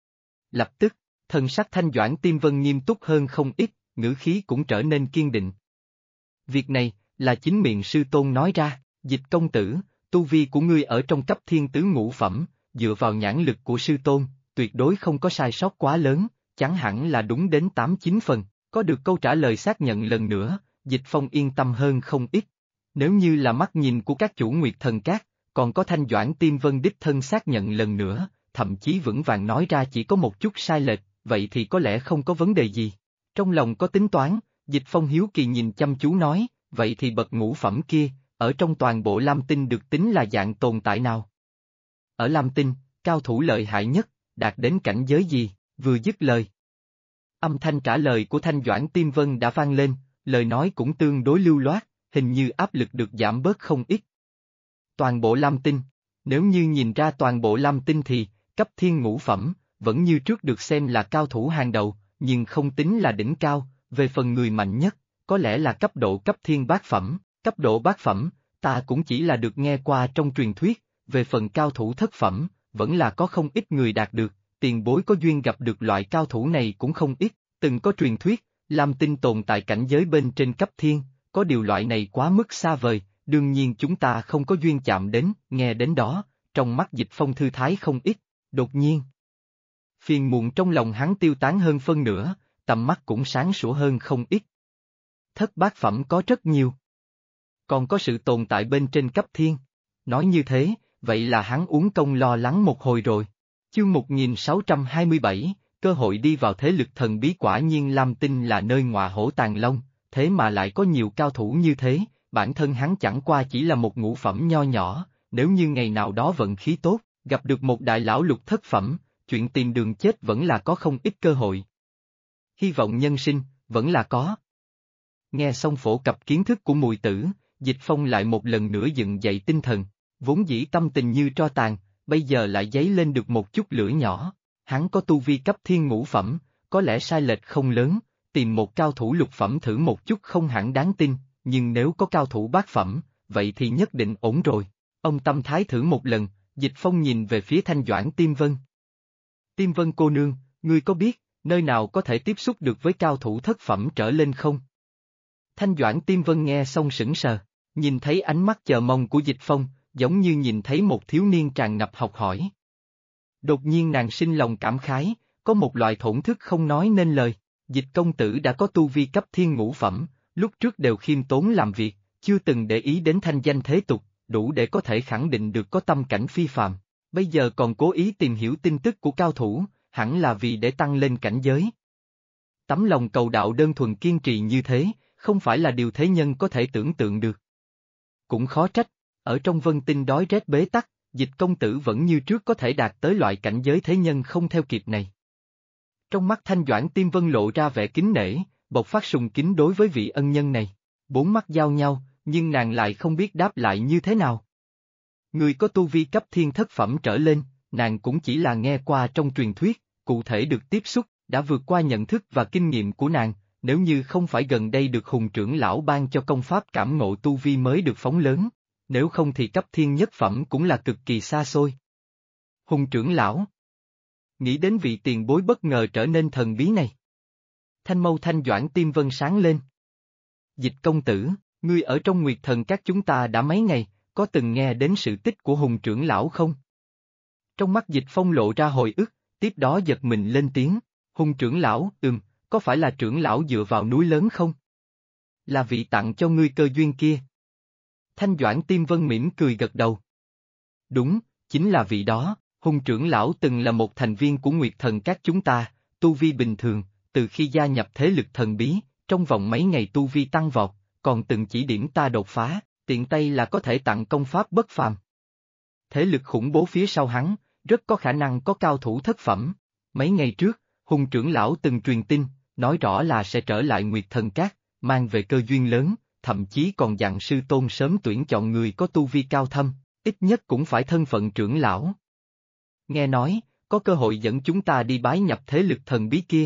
Lập tức, thần sắc Thanh Doãn Tiêm Vân nghiêm túc hơn không ít, ngữ khí cũng trở nên kiên định. Việc này, là chính miệng sư tôn nói ra, Dịch công tử, tu vi của ngươi ở trong cấp thiên tứ ngũ phẩm, dựa vào nhãn lực của sư tôn, tuyệt đối không có sai sót quá lớn, chẳng hẳn là đúng đến 8-9 phần, có được câu trả lời xác nhận lần nữa, Dịch Phong yên tâm hơn không ít. Nếu như là mắt nhìn của các chủ Nguyệt Thần Các, còn có Thanh Doãn Tiêm Vân đích thân xác nhận lần nữa, thậm chí vững vàng nói ra chỉ có một chút sai lệch, vậy thì có lẽ không có vấn đề gì. Trong lòng có tính toán, Dịch Phong hiếu kỳ nhìn chăm chú nói, vậy thì bậc ngũ phẩm kia, ở trong toàn bộ Lam Tinh được tính là dạng tồn tại nào? Ở Lam Tinh, cao thủ lợi hại nhất, đạt đến cảnh giới gì? Vừa dứt lời. Âm thanh trả lời của Thanh Doãn Tiêm Vân đã vang lên, lời nói cũng tương đối lưu loát, hình như áp lực được giảm bớt không ít. Toàn bộ Lam Tinh, nếu như nhìn ra toàn bộ Lam Tinh thì, cấp thiên ngũ phẩm, vẫn như trước được xem là cao thủ hàng đầu, nhưng không tính là đỉnh cao, về phần người mạnh nhất, có lẽ là cấp độ cấp thiên bát phẩm, cấp độ bát phẩm, ta cũng chỉ là được nghe qua trong truyền thuyết, về phần cao thủ thất phẩm, vẫn là có không ít người đạt được, tiền bối có duyên gặp được loại cao thủ này cũng không ít, từng có truyền thuyết, Lam Tinh tồn tại cảnh giới bên trên cấp thiên, có điều loại này quá mức xa vời, đương nhiên chúng ta không có duyên chạm đến, nghe đến đó, trong mắt Dịch Phong thư thái không ít, đột nhiên. Phiền muộn trong lòng hắn tiêu tán hơn phân nửa, tầm mắt cũng sáng sủa hơn không ít. Thất bát phẩm có rất nhiều. Còn có sự tồn tại bên trên cấp thiên. Nói như thế, vậy là hắn uống công lo lắng một hồi rồi. Chương 1627, cơ hội đi vào thế lực thần bí quả nhiên Lam Tinh là nơi ngọa hổ tàng long, thế mà lại có nhiều cao thủ như thế, bản thân hắn chẳng qua chỉ là một ngũ phẩm nho nhỏ, nếu như ngày nào đó vận khí tốt, gặp được một đại lão lục thất phẩm, chuyện tìm đường chết vẫn là có không ít cơ hội. Hy vọng nhân sinh, vẫn là có. Nghe xong phổ cập kiến thức của mùi tử, Dịch Phong lại một lần nữa dựng dậy tinh thần, vốn dĩ tâm tình như tro tàn, bây giờ lại dấy lên được một chút lửa nhỏ, hắn có tu vi cấp thiên ngũ phẩm, có lẽ sai lệch không lớn, tìm một cao thủ lục phẩm thử một chút không hẳn đáng tin, nhưng nếu có cao thủ bát phẩm, vậy thì nhất định ổn rồi. Ông tâm thái thử một lần, Dịch Phong nhìn về phía Thanh Doãn Tiêm Vân. Tiêm Vân cô nương, ngươi có biết, nơi nào có thể tiếp xúc được với cao thủ thất phẩm trở lên không? Thanh Doãn Tiêm Vân nghe xong sững sờ, nhìn thấy ánh mắt chờ mong của Dịch Phong, giống như nhìn thấy một thiếu niên tràn ngập học hỏi. Đột nhiên nàng sinh lòng cảm khái, có một loại thổn thức không nói nên lời, Dịch công tử đã có tu vi cấp thiên ngũ phẩm, lúc trước đều khiêm tốn làm việc, chưa từng để ý đến thanh danh thế tục, đủ để có thể khẳng định được có tâm cảnh phi phàm. Bây giờ còn cố ý tìm hiểu tin tức của cao thủ, hẳn là vì để tăng lên cảnh giới. Tấm lòng cầu đạo đơn thuần kiên trì như thế, không phải là điều thế nhân có thể tưởng tượng được. Cũng khó trách, ở trong vân tinh đói rét bế tắc, Dịch công tử vẫn như trước có thể đạt tới loại cảnh giới thế nhân không theo kịp này. Trong mắt Thanh Doãn Tiêm Vân lộ ra vẻ kính nể, bộc phát sùng kính đối với vị ân nhân này. Bốn mắt giao nhau, nhưng nàng lại không biết đáp lại như thế nào. Người có tu vi cấp thiên thất phẩm trở lên, nàng cũng chỉ là nghe qua trong truyền thuyết, cụ thể được tiếp xúc, đã vượt qua nhận thức và kinh nghiệm của nàng, nếu như không phải gần đây được Hùng trưởng lão ban cho công pháp cảm ngộ tu vi mới được phóng lớn, nếu không thì cấp thiên nhất phẩm cũng là cực kỳ xa xôi. Hùng trưởng lão nghĩ đến vị tiền bối bất ngờ trở nên thần bí này. Thanh mâu Thanh Doãn Tiêm Vân sáng lên. Dịch công tử, ngươi ở trong Nguyệt Thần các chúng ta đã mấy ngày, có từng nghe đến sự tích của Hùng trưởng lão không? Trong mắt Dịch Phong lộ ra hồi ức, tiếp đó giật mình lên tiếng, Hùng trưởng lão, có phải là trưởng lão dựa vào núi lớn không? Là vị tặng cho ngươi cơ duyên kia. Thanh Doãn Tiêm Vân mỉm cười gật đầu. Đúng, chính là vị đó, Hùng trưởng lão từng là một thành viên của Nguyệt Thần các chúng ta, tu vi bình thường, từ khi gia nhập thế lực thần bí, trong vòng mấy ngày tu vi tăng vọt, còn từng chỉ điểm ta đột phá, tiện tay là có thể tặng công pháp bất phàm. Thế lực khủng bố phía sau hắn, rất có khả năng có cao thủ thất phẩm. Mấy ngày trước, Hùng trưởng lão từng truyền tin, nói rõ là sẽ trở lại Nguyệt Thần Các, mang về cơ duyên lớn, thậm chí còn dặn sư tôn sớm tuyển chọn người có tu vi cao thâm, ít nhất cũng phải thân phận trưởng lão. Nghe nói, có cơ hội dẫn chúng ta đi bái nhập thế lực thần bí kia,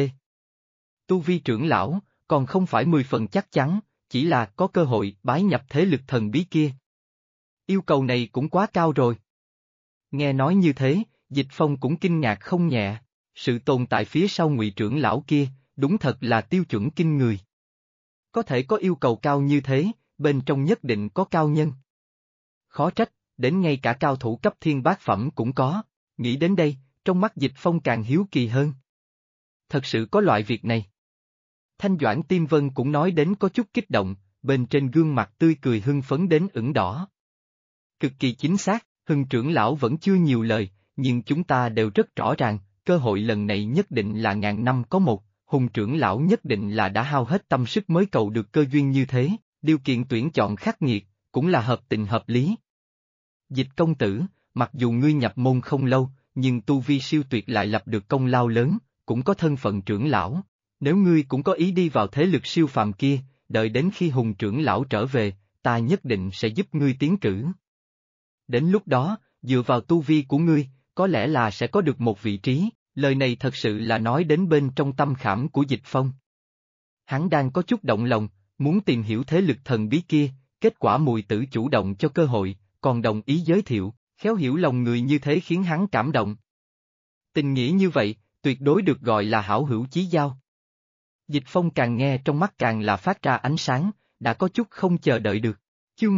tu vi trưởng lão, còn không phải 10 phần chắc chắn, chỉ là có cơ hội bái nhập thế lực thần bí kia. Yêu cầu này cũng quá cao rồi. Nghe nói như thế, Dịch Phong cũng kinh ngạc không nhẹ, sự tồn tại phía sau Ngụy trưởng lão kia, đúng thật là tiêu chuẩn kinh người. Có thể có yêu cầu cao như thế, bên trong nhất định có cao nhân. Khó trách, đến ngay cả cao thủ cấp thiên bát phẩm cũng có, nghĩ đến đây, trong mắt Dịch Phong càng hiếu kỳ hơn. Thật sự có loại việc này. Thanh Doãn Tiêm Vân cũng nói đến có chút kích động, bên trên gương mặt tươi cười hưng phấn đến ửng đỏ. Cực kỳ chính xác, Hưng trưởng lão vẫn chưa nhiều lời, nhưng chúng ta đều rất rõ ràng, cơ hội lần này nhất định là ngàn năm có một, Hùng trưởng lão nhất định là đã hao hết tâm sức mới cầu được cơ duyên như thế, điều kiện tuyển chọn khắc nghiệt, cũng là hợp tình hợp lý. Dịch công tử, mặc dù ngươi nhập môn không lâu, nhưng tu vi siêu tuyệt lại lập được công lao lớn, cũng có thân phận trưởng lão. Nếu ngươi cũng có ý đi vào thế lực siêu phàm kia, đợi đến khi Hùng trưởng lão trở về, ta nhất định sẽ giúp ngươi tiến cử. Đến lúc đó, dựa vào tu vi của ngươi, có lẽ là sẽ có được một vị trí, lời này thật sự là nói đến bên trong tâm khảm của Dịch Phong. Hắn đang có chút động lòng, muốn tìm hiểu thế lực thần bí kia, kết quả mùi tử chủ động cho cơ hội, còn đồng ý giới thiệu, khéo hiểu lòng người như thế khiến hắn cảm động. Tình nghĩa như vậy, tuyệt đối được gọi là hảo hữu chí giao. Dịch Phong càng nghe trong mắt càng là phát ra ánh sáng, đã có chút không chờ đợi được. Chương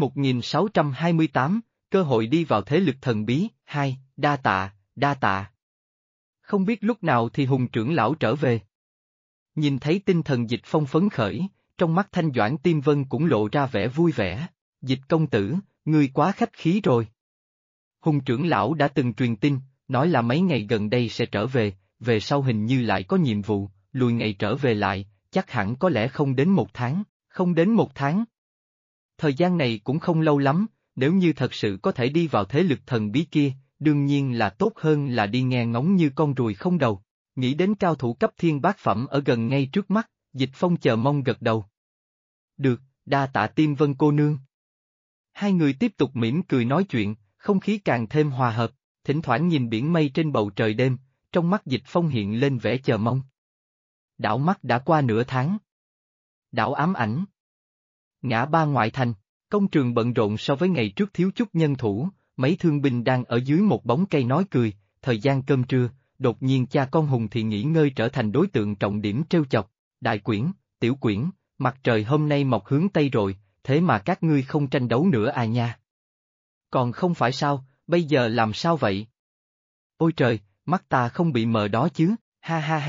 1628, cơ hội đi vào thế lực thần bí, 2, đa tạ, đa tạ. Không biết lúc nào thì Hùng trưởng lão trở về. Nhìn thấy tinh thần Dịch Phong phấn khởi, trong mắt Thanh Doãn Tiêm Vân cũng lộ ra vẻ vui vẻ. Dịch công tử, ngươi quá khách khí rồi. Hùng trưởng lão đã từng truyền tin, nói là mấy ngày gần đây sẽ trở về, về sau hình như lại có nhiệm vụ, lùi ngày trở về lại, chắc hẳn có lẽ không đến 1 tháng, không đến 1 tháng. Thời gian này cũng không lâu lắm, nếu như thật sự có thể đi vào thế lực thần bí kia, đương nhiên là tốt hơn là đi nghe ngóng như con ruồi không đầu. Nghĩ đến cao thủ cấp thiên bát phẩm ở gần ngay trước mắt, Dịch Phong chờ mong gật đầu. Được, đa tạ Tiêm Vân cô nương. Hai người tiếp tục mỉm cười nói chuyện, không khí càng thêm hòa hợp, thỉnh thoảng nhìn biển mây trên bầu trời đêm, trong mắt Dịch Phong hiện lên vẻ chờ mong. Đảo mắt đã qua nửa tháng. Đảo ám ảnh. Ngã ba ngoại thành, công trường bận rộn so với ngày trước thiếu chút nhân thủ, mấy thương binh đang ở dưới một bóng cây nói cười, thời gian cơm trưa, đột nhiên cha con Hùng thì nghỉ ngơi trở thành đối tượng trọng điểm trêu chọc. Đại quyển, tiểu quyển, mặt trời hôm nay mọc hướng Tây rồi, thế mà các ngươi không tranh đấu nữa à nha. Còn không phải sao, bây giờ làm sao vậy? Ôi trời, mắt ta không bị mờ đó chứ, ha ha ha,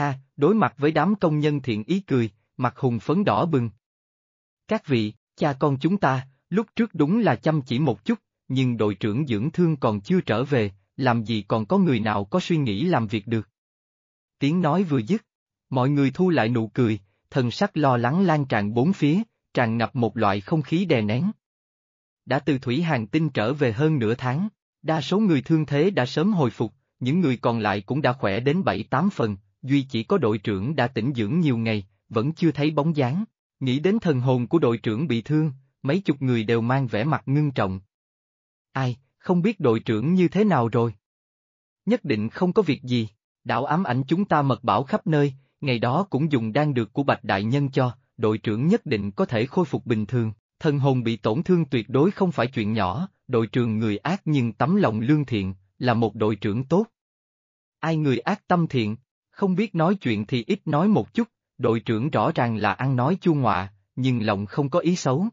đối mặt với đám công nhân thiện ý cười, mặt hùng phấn đỏ bừng. Các vị, cha con chúng ta, lúc trước đúng là chăm chỉ một chút, nhưng đội trưởng dưỡng thương còn chưa trở về, làm gì còn có người nào có suy nghĩ làm việc được. Tiếng nói vừa dứt, mọi người thu lại nụ cười, thần sắc lo lắng lan tràn bốn phía, tràn ngập một loại không khí đè nén. Đã từ thủy hành tinh trở về hơn nửa tháng, đa số người thương thế đã sớm hồi phục, những người còn lại cũng đã khỏe đến 7-8 phần, duy chỉ có đội trưởng đã tĩnh dưỡng nhiều ngày, vẫn chưa thấy bóng dáng. Nghĩ đến thần hồn của đội trưởng bị thương, mấy chục người đều mang vẻ mặt ngưng trọng. Ai, không biết đội trưởng như thế nào rồi? Nhất định không có việc gì, đảo ám ảnh chúng ta mật bảo khắp nơi, ngày đó cũng dùng đan dược của Bạch Đại Nhân cho, đội trưởng nhất định có thể khôi phục bình thường, thần hồn bị tổn thương tuyệt đối không phải chuyện nhỏ, đội trưởng người ác nhưng tấm lòng lương thiện, là một đội trưởng tốt. Ai người ác tâm thiện, không biết nói chuyện thì ít nói một chút, đội trưởng rõ ràng là ăn nói chu ngọa, nhưng lòng không có ý xấu.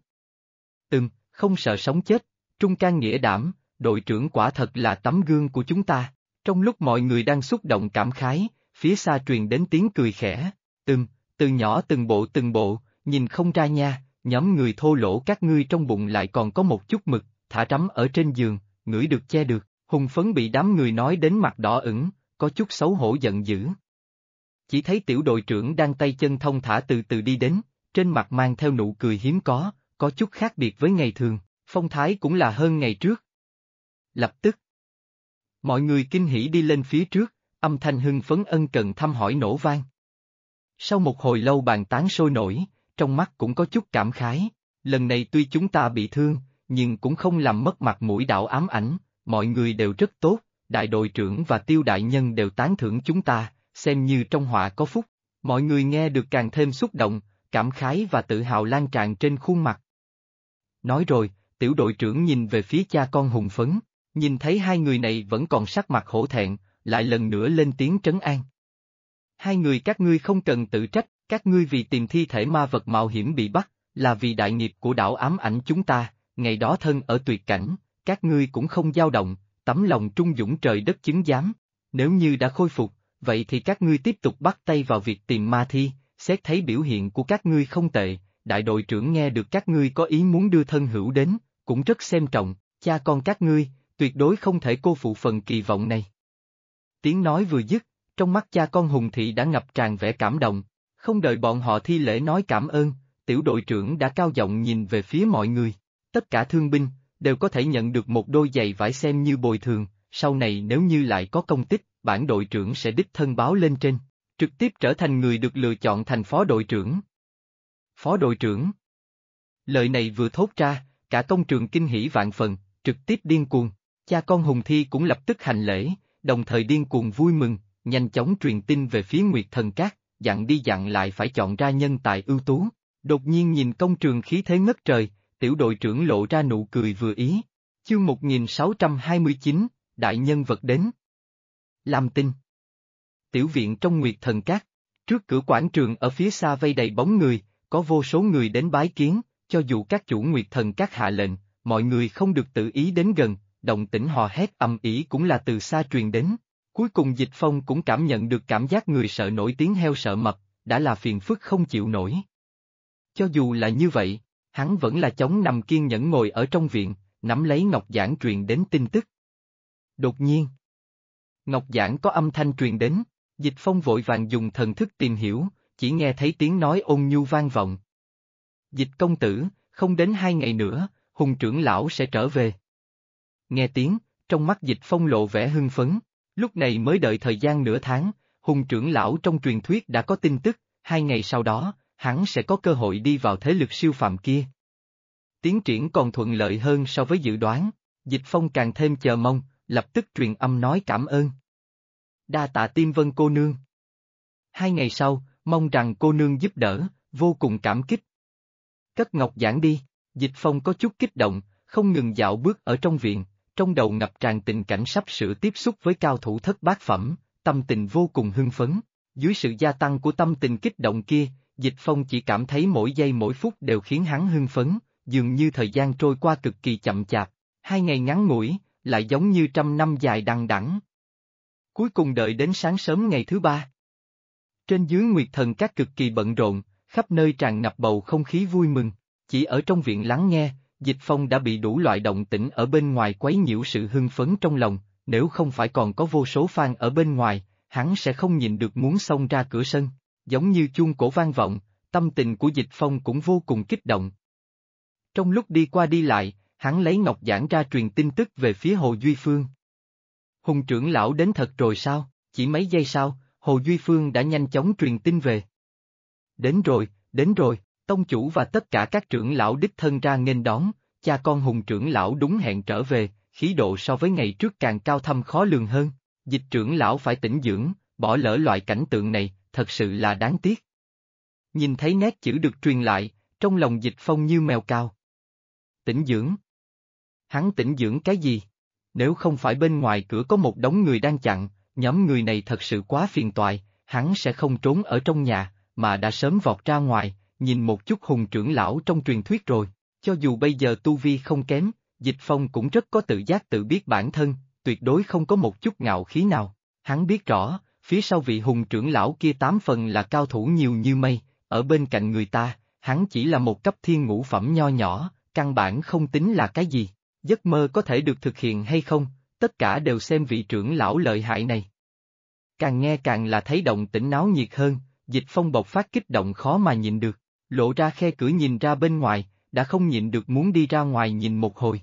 Không sợ sống chết, trung can nghĩa đảm, đội trưởng quả thật là tấm gương của chúng ta. Trong lúc mọi người đang xúc động cảm khái, phía xa truyền đến tiếng cười khẽ. Từ nhỏ từng bộ, nhìn không ra nha, nhóm người thô lỗ các ngươi trong bụng lại còn có một chút mực, thả rắm ở trên giường, ngửi được che được, hùng phấn bị đám người nói đến mặt đỏ ửng, có chút xấu hổ giận dữ. Chỉ thấy tiểu đội trưởng đang tay chân thông thả từ từ đi đến, trên mặt mang theo nụ cười hiếm có chút khác biệt với ngày thường, phong thái cũng là hơn ngày trước. Lập tức, mọi người kinh hỉ đi lên phía trước, âm thanh hưng phấn ân cần thăm hỏi nổ vang. Sau một hồi lâu bàn tán sôi nổi, trong mắt cũng có chút cảm khái, lần này tuy chúng ta bị thương, nhưng cũng không làm mất mặt mũi đảo ám ảnh, mọi người đều rất tốt, đại đội trưởng và tiêu đại nhân đều tán thưởng chúng ta, xem như trong họa có phúc, mọi người nghe được càng thêm xúc động, cảm khái và tự hào lan tràn trên khuôn mặt. Nói rồi, tiểu đội trưởng nhìn về phía cha con hùng phấn, nhìn thấy hai người này vẫn còn sắc mặt hổ thẹn, lại lần nữa lên tiếng trấn an. Hai người các ngươi không cần tự trách, các ngươi vì tìm thi thể ma vật mạo hiểm bị bắt, là vì đại nghiệp của đảo ám ảnh chúng ta, ngày đó thân ở tuyệt cảnh, các ngươi cũng không dao động, tấm lòng trung dũng trời đất chứng giám. Nếu như đã khôi phục, vậy thì các ngươi tiếp tục bắt tay vào việc tìm ma thi, xét thấy biểu hiện của các ngươi không tệ, đại đội trưởng nghe được các ngươi có ý muốn đưa thân hữu đến, cũng rất xem trọng, cha con các ngươi, tuyệt đối không thể cô phụ phần kỳ vọng này. Tiếng nói vừa dứt, trong mắt cha con Hùng Thị đã ngập tràn vẻ cảm động, không đợi bọn họ thi lễ nói cảm ơn, tiểu đội trưởng đã cao giọng nhìn về phía mọi người, tất cả thương binh, đều có thể nhận được một đôi giày vải xem như bồi thường, sau này nếu như lại có công tích, bản đội trưởng sẽ đích thân báo lên trên, trực tiếp trở thành người được lựa chọn thành phó đội trưởng. Phó đội trưởng. Lời này vừa thốt ra, cả công trường kinh hỉ vạn phần, trực tiếp điên cuồng, cha con Hùng Thi cũng lập tức hành lễ, đồng thời điên cuồng vui mừng, nhanh chóng truyền tin về phía Nguyệt Thần Các, dặn đi dặn lại phải chọn ra nhân tài ưu tú. Đột nhiên nhìn công trường khí thế ngất trời, tiểu đội trưởng lộ ra nụ cười vừa ý. Chương 1629, đại nhân vật đến. Làm tin. Tiểu viện trong Nguyệt Thần Các, trước cửa quảng trường ở phía xa vây đầy bóng người, có vô số người đến bái kiến, cho dù các chủ Nguyệt Thần Các hạ lệnh, mọi người không được tự ý đến gần, động tĩnh hò hét ầm ĩ cũng là từ xa truyền đến. Cuối cùng Dịch Phong cũng cảm nhận được cảm giác người sợ nổi tiếng heo sợ mập, đã là phiền phức không chịu nổi. Cho dù là như vậy, hắn vẫn là chống nằm kiên nhẫn ngồi ở trong viện, nắm lấy ngọc giản truyền đến tin tức. Đột nhiên, ngọc giản có âm thanh truyền đến, Dịch Phong vội vàng dùng thần thức tìm hiểu, chỉ nghe thấy tiếng nói ôn nhu vang vọng. Dịch công tử, không đến 2 ngày nữa, Hùng trưởng lão sẽ trở về. Nghe tiếng, trong mắt Dịch Phong lộ vẻ hưng phấn, lúc này mới đợi thời gian nửa tháng, Hùng trưởng lão trong truyền thuyết đã có tin tức, 2 ngày sau đó, hắn sẽ có cơ hội đi vào thế lực siêu phàm kia. Tiến triển còn thuận lợi hơn so với dự đoán, Dịch Phong càng thêm chờ mong, lập tức truyền âm nói cảm ơn. Đa tạ Tiêm Vân cô nương. 2 ngày sau, mong rằng cô nương giúp đỡ, vô cùng cảm kích. Cất ngọc giản đi, Dịch Phong có chút kích động, không ngừng dạo bước ở trong viện, trong đầu ngập tràn tình cảnh sắp sửa tiếp xúc với cao thủ thất bát phẩm, tâm tình vô cùng hưng phấn. Dưới sự gia tăng của tâm tình kích động kia, Dịch Phong chỉ cảm thấy mỗi giây mỗi phút đều khiến hắn hưng phấn, dường như thời gian trôi qua cực kỳ chậm chạp, 2 ngày ngắn ngủi, lại giống như 100 năm dài đằng đẵng. Cuối cùng đợi đến sáng sớm ngày thứ 3. Trên dưới Nguyệt Thần Các cực kỳ bận rộn, khắp nơi tràn ngập bầu không khí vui mừng. Chỉ ở trong viện lắng nghe, Dịch Phong đã bị đủ loại động tĩnh ở bên ngoài quấy nhiễu sự hưng phấn trong lòng, nếu không phải còn có vô số fan ở bên ngoài, hắn sẽ không nhịn được muốn xông ra cửa sân. Giống như chuông cổ vang vọng, tâm tình của Dịch Phong cũng vô cùng kích động. Trong lúc đi qua đi lại, hắn lấy ngọc giản ra truyền tin tức về phía Hồ Duy Phương. Hùng trưởng lão đến thật rồi sao? Chỉ mấy giây sau, Hồ Duy Phương đã nhanh chóng truyền tin về. Đến rồi, tông chủ và tất cả các trưởng lão đích thân ra nghênh đón, cha con Hùng trưởng lão đúng hẹn trở về, khí độ so với ngày trước càng cao thâm khó lường hơn. Dịch trưởng lão phải tĩnh dưỡng, bỏ lỡ loại cảnh tượng này, thật sự là đáng tiếc. Nhìn thấy nét chữ được truyền lại, trong lòng Dịch Phong như mèo cao. Tĩnh dưỡng? Hắn tĩnh dưỡng cái gì? Nếu không phải bên ngoài cửa có một đống người đang chặn, nhóm người này thật sự quá phiền toái, hắn sẽ không trốn ở trong nhà, mà đã sớm vọt ra ngoài, nhìn một chút Hùng trưởng lão trong truyền thuyết rồi. Cho dù bây giờ tu vi không kém, Dịch Phong cũng rất có tự giác tự biết bản thân, tuyệt đối không có một chút ngạo khí nào. Hắn biết rõ, phía sau vị Hùng trưởng lão kia 8 phần là cao thủ nhiều như mây, ở bên cạnh người ta, hắn chỉ là một cấp thiên ngũ phẩm nho nhỏ, căn bản không tính là cái gì. Giấc mơ có thể được thực hiện hay không, tất cả đều xem vị trưởng lão lợi hại này. Càng nghe càng là thấy động tĩnh náo nhiệt hơn, Dịch Phong bộc phát kích động khó mà nhịn được, lộ ra khe cửa nhìn ra bên ngoài, đã không nhịn được muốn đi ra ngoài nhìn một hồi.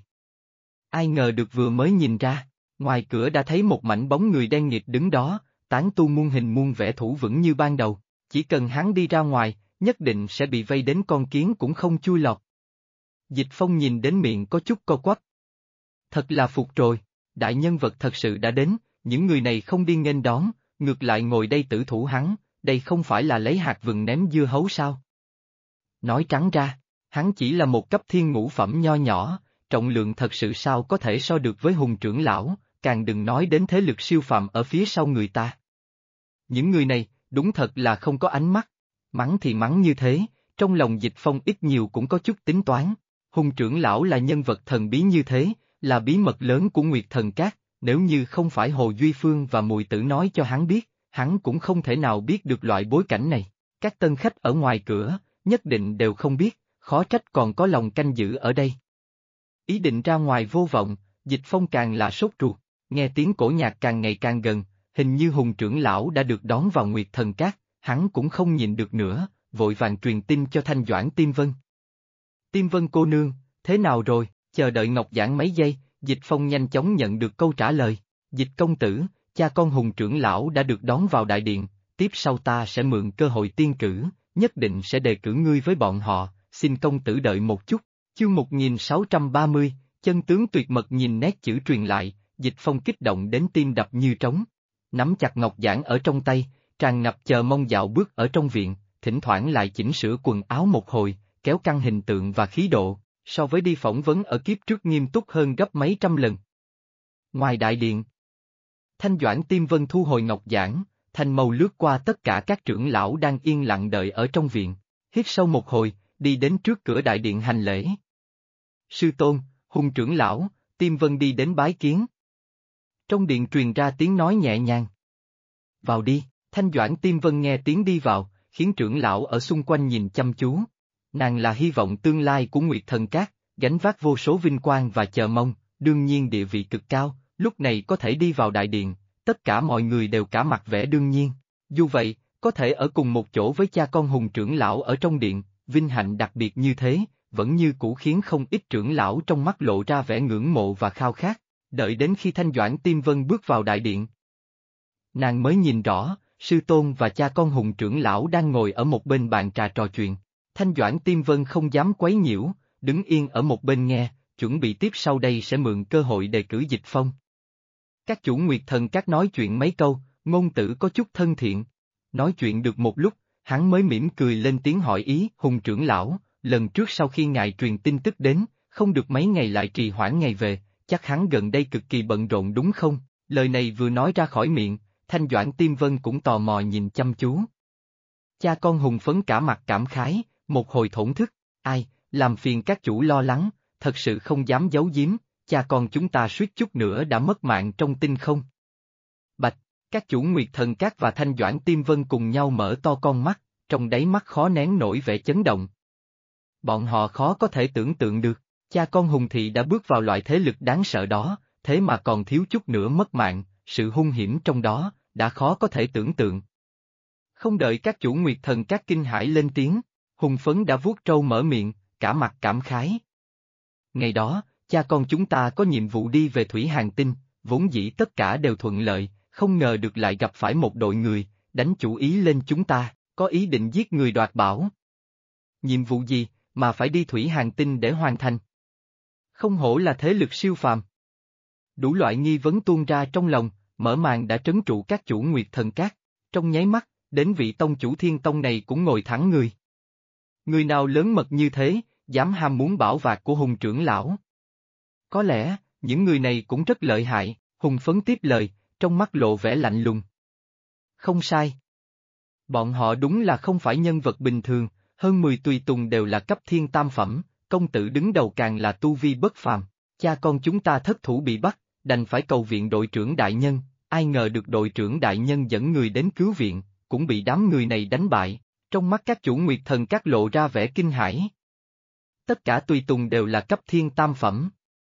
Ai ngờ được vừa mới nhìn ra, ngoài cửa đã thấy một mảnh bóng người đen nghịt đứng đó, tán tu muôn hình muôn vẻ thủ vững như ban đầu, chỉ cần hắn đi ra ngoài, nhất định sẽ bị vây đến con kiến cũng không chui lọt. Dịch Phong nhìn đến miệng có chút co quắp. Thật là phục rồi, đại nhân vật thật sự đã đến, những người này không đi nghênh đón, ngược lại ngồi đây tử thủ hắn, đây không phải là lấy hạt vừng ném dưa hấu sao? Nói trắng ra, hắn chỉ là một cấp thiên ngũ phẩm nho nhỏ, trọng lượng thật sự sao có thể so được với Hùng trưởng lão, càng đừng nói đến thế lực siêu phàm ở phía sau người ta. Những người này, đúng thật là không có ánh mắt, mắng thì mắng như thế, trong lòng Dịch Phong ít nhiều cũng có chút tính toán. Hùng trưởng lão là nhân vật thần bí như thế, là bí mật lớn của Nguyệt Thần Các, nếu như không phải Hồ Duy Phương và Mùi Tử nói cho hắn biết, hắn cũng không thể nào biết được loại bối cảnh này. Các tân khách ở ngoài cửa, nhất định đều không biết, khó trách còn có lòng canh giữ ở đây. Ý định ra ngoài vô vọng, Dịch Phong càng là sốt ruột, nghe tiếng cổ nhạc càng ngày càng gần, hình như Hùng trưởng lão đã được đón vào Nguyệt Thần Các, hắn cũng không nhịn được nữa, vội vàng truyền tin cho Thanh Doãn Tiêm Vân. Tiêm Vân cô nương, thế nào rồi? Chờ đợi ngọc giản mấy giây, Dịch Phong nhanh chóng nhận được câu trả lời. Dịch công tử, cha con Hùng trưởng lão đã được đón vào đại điện, tiếp sau ta sẽ mượn cơ hội tiên cử, nhất định sẽ đề cử ngươi với bọn họ, xin công tử đợi một chút. Chương 1630, chân tướng tuyệt mật nhìn nét chữ truyền lại, Dịch Phong kích động đến tim đập như trống. Nắm chặt ngọc giản ở trong tay, tràn ngập chờ mong dạo bước ở trong viện, thỉnh thoảng lại chỉnh sửa quần áo một hồi, kéo căng hình tượng và khí độ, so với đi phỏng vấn ở kiếp trước nghiêm túc hơn gấp mấy trăm lần. Ngoài đại điện, Thanh Doãn Tiêm Vân thu hồi ngọc giản, thanh mâu lướt qua tất cả các trưởng lão đang yên lặng đợi ở trong viện, hít sâu một hồi, đi đến trước cửa đại điện hành lễ. Sư tôn, Hùng trưởng lão, Tiêm Vân đi đến bái kiến. Trong điện truyền ra tiếng nói nhẹ nhàng. Vào đi, Thanh Doãn Tiêm Vân nghe tiếng đi vào, khiến trưởng lão ở xung quanh nhìn chăm chú. Nàng là hy vọng tương lai của Nguyệt Thần Các, gánh vác vô số vinh quang và chờ mong, đương nhiên địa vị cực cao, lúc này có thể đi vào đại điện, tất cả mọi người đều cả mặt vẻ đương nhiên. Dù vậy, có thể ở cùng một chỗ với cha con Hùng trưởng lão ở trong điện, vinh hạnh đặc biệt như thế, vẫn như cũ khiến không ít trưởng lão trong mắt lộ ra vẻ ngưỡng mộ và khao khát, đợi đến khi Thanh Doãn Tiêm Vân bước vào đại điện. Nàng mới nhìn rõ, sư tôn và cha con Hùng trưởng lão đang ngồi ở một bên bàn trà trò chuyện. Thanh Doãn Tiêm Vân không dám quấy nhiễu, đứng yên ở một bên nghe, chuẩn bị tiếp sau đây sẽ mượn cơ hội đề cử Dịch Phong. Các chủ Nguyệt Thần Các nói chuyện mấy câu, ngôn tử có chút thân thiện. Nói chuyện được một lúc, hắn mới mỉm cười lên tiếng hỏi ý Hùng trưởng lão, lần trước sau khi ngài truyền tin tức đến, không được mấy ngày lại trì hoãn ngày về, chắc hắn gần đây cực kỳ bận rộn đúng không? Lời này vừa nói ra khỏi miệng, Thanh Doãn Tiêm Vân cũng tò mò nhìn chăm chú. Cha con Hùng phấn cả mặt cảm khái, một hồi thổn thức, ai, làm phiền các chủ lo lắng, thật sự không dám giấu giếm, cha con chúng ta suýt chút nữa đã mất mạng trong tinh không. Bạch, Các chủ Nguyệt Thần Các và Thanh Doãn Tiêm Vân cùng nhau mở to con mắt, trong đáy mắt khó nén nổi vẻ chấn động. Bọn họ khó có thể tưởng tượng được, cha con Hùng Thị đã bước vào loại thế lực đáng sợ đó, thế mà còn thiếu chút nữa mất mạng, sự hung hiểm trong đó, đã khó có thể tưởng tượng. Không đợi các chủ Nguyệt Thần Các kinh hãi lên tiếng, Hùng Phấn đã vuốt trâu mở miệng, cả mặt cảm khái. Ngày đó, cha con chúng ta có nhiệm vụ đi về Thủy Hàn Tinh, vốn dĩ tất cả đều thuận lợi, không ngờ được lại gặp phải một đội người, đánh chủ ý lên chúng ta, có ý định giết người đoạt bảo. Nhiệm vụ gì, mà phải đi Thủy Hàn Tinh để hoàn thành? Không hổ là thế lực siêu phàm. Đủ loại nghi vấn tuôn ra trong lòng, mở màn đã trấn trụ các chủ Nguyệt Thần Các, trong nháy mắt, đến vị tông chủ Thiên Tông này cũng ngồi thẳng người. Người nào lớn mật như thế, dám ham muốn bảo vạc của Hùng trưởng lão? Có lẽ, những người này cũng rất lợi hại, Hùng Phấn tiếp lời, trong mắt lộ vẻ lạnh lùng. Không sai. Bọn họ đúng là không phải nhân vật bình thường, hơn 10 tùy tùng đều là cấp thiên tam phẩm, công tử đứng đầu càng là tu vi bất phàm. Cha con chúng ta thất thủ bị bắt, đành phải cầu viện đội trưởng đại nhân, ai ngờ được đội trưởng đại nhân dẫn người đến cứu viện, cũng bị đám người này đánh bại, trong mắt các chủ Nguyệt Thần Các lộ ra vẻ kinh hãi. Tất cả tùy tùng đều là cấp thiên tam phẩm.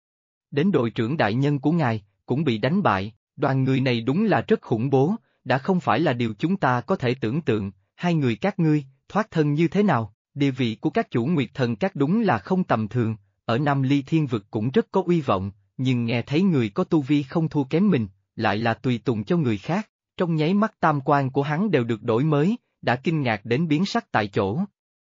Đến đội trưởng đại nhân của ngài, cũng bị đánh bại, đoàn người này đúng là rất khủng bố, đã không phải là điều chúng ta có thể tưởng tượng, hai người các ngươi, thoát thân như thế nào, địa vị của các chủ Nguyệt Thần Các đúng là không tầm thường, ở Nam Ly Thiên Vực cũng rất có uy vọng, nhưng nghe thấy người có tu vi không thua kém mình, lại là tùy tùng cho người khác, trong nháy mắt tam quan của hắn đều được đổi mới, đã kinh ngạc đến biến sắc tại chỗ.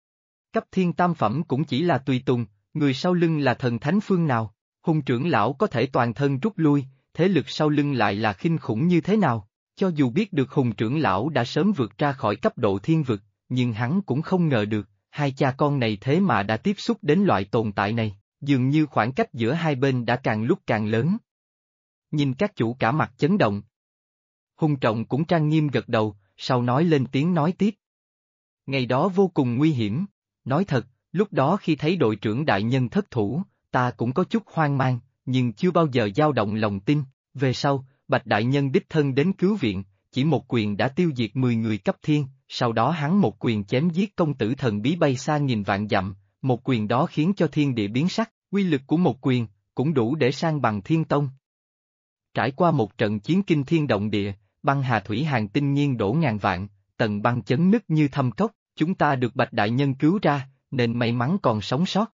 Cấp thiên tam phẩm cũng chỉ là tùy tùng, người sau lưng là thần thánh phương nào, Hùng trưởng lão có thể toàn thân rút lui, thế lực sau lưng lại là kinh khủng như thế nào, cho dù biết được Hùng trưởng lão đã sớm vượt ra khỏi cấp độ thiên vực, nhưng hắn cũng không ngờ được, hai cha con này thế mà đã tiếp xúc đến loại tồn tại này, dường như khoảng cách giữa hai bên đã càng lúc càng lớn. Nhìn các chủ cả mặt chấn động. Hùng Trọng cũng trang nghiêm gật đầu, sau nói lên tiếng nói tiếp. Ngày đó vô cùng nguy hiểm, nói thật, lúc đó khi thấy đội trưởng đại nhân thất thủ, ta cũng có chút hoang mang, nhưng chưa bao giờ dao động lòng tin, về sau, Bạch đại nhân đích thân đến cứu viện, chỉ một quyền đã tiêu diệt 10 người cấp thiên, sau đó hắn một quyền chém giết công tử thần bí bay xa nghìn vạn dặm, một quyền đó khiến cho thiên địa biến sắc, uy lực của một quyền, cũng đủ để sang bằng Thiên Tông. Trải qua một trận chiến kinh thiên động địa, băng hà Thủy Hàn Tinh nghiêng đổ ngàn vạn, tầng băng chấn nứt như thâm cốc, chúng ta được Bạch đại nhân cứu ra, nên may mắn còn sống sót,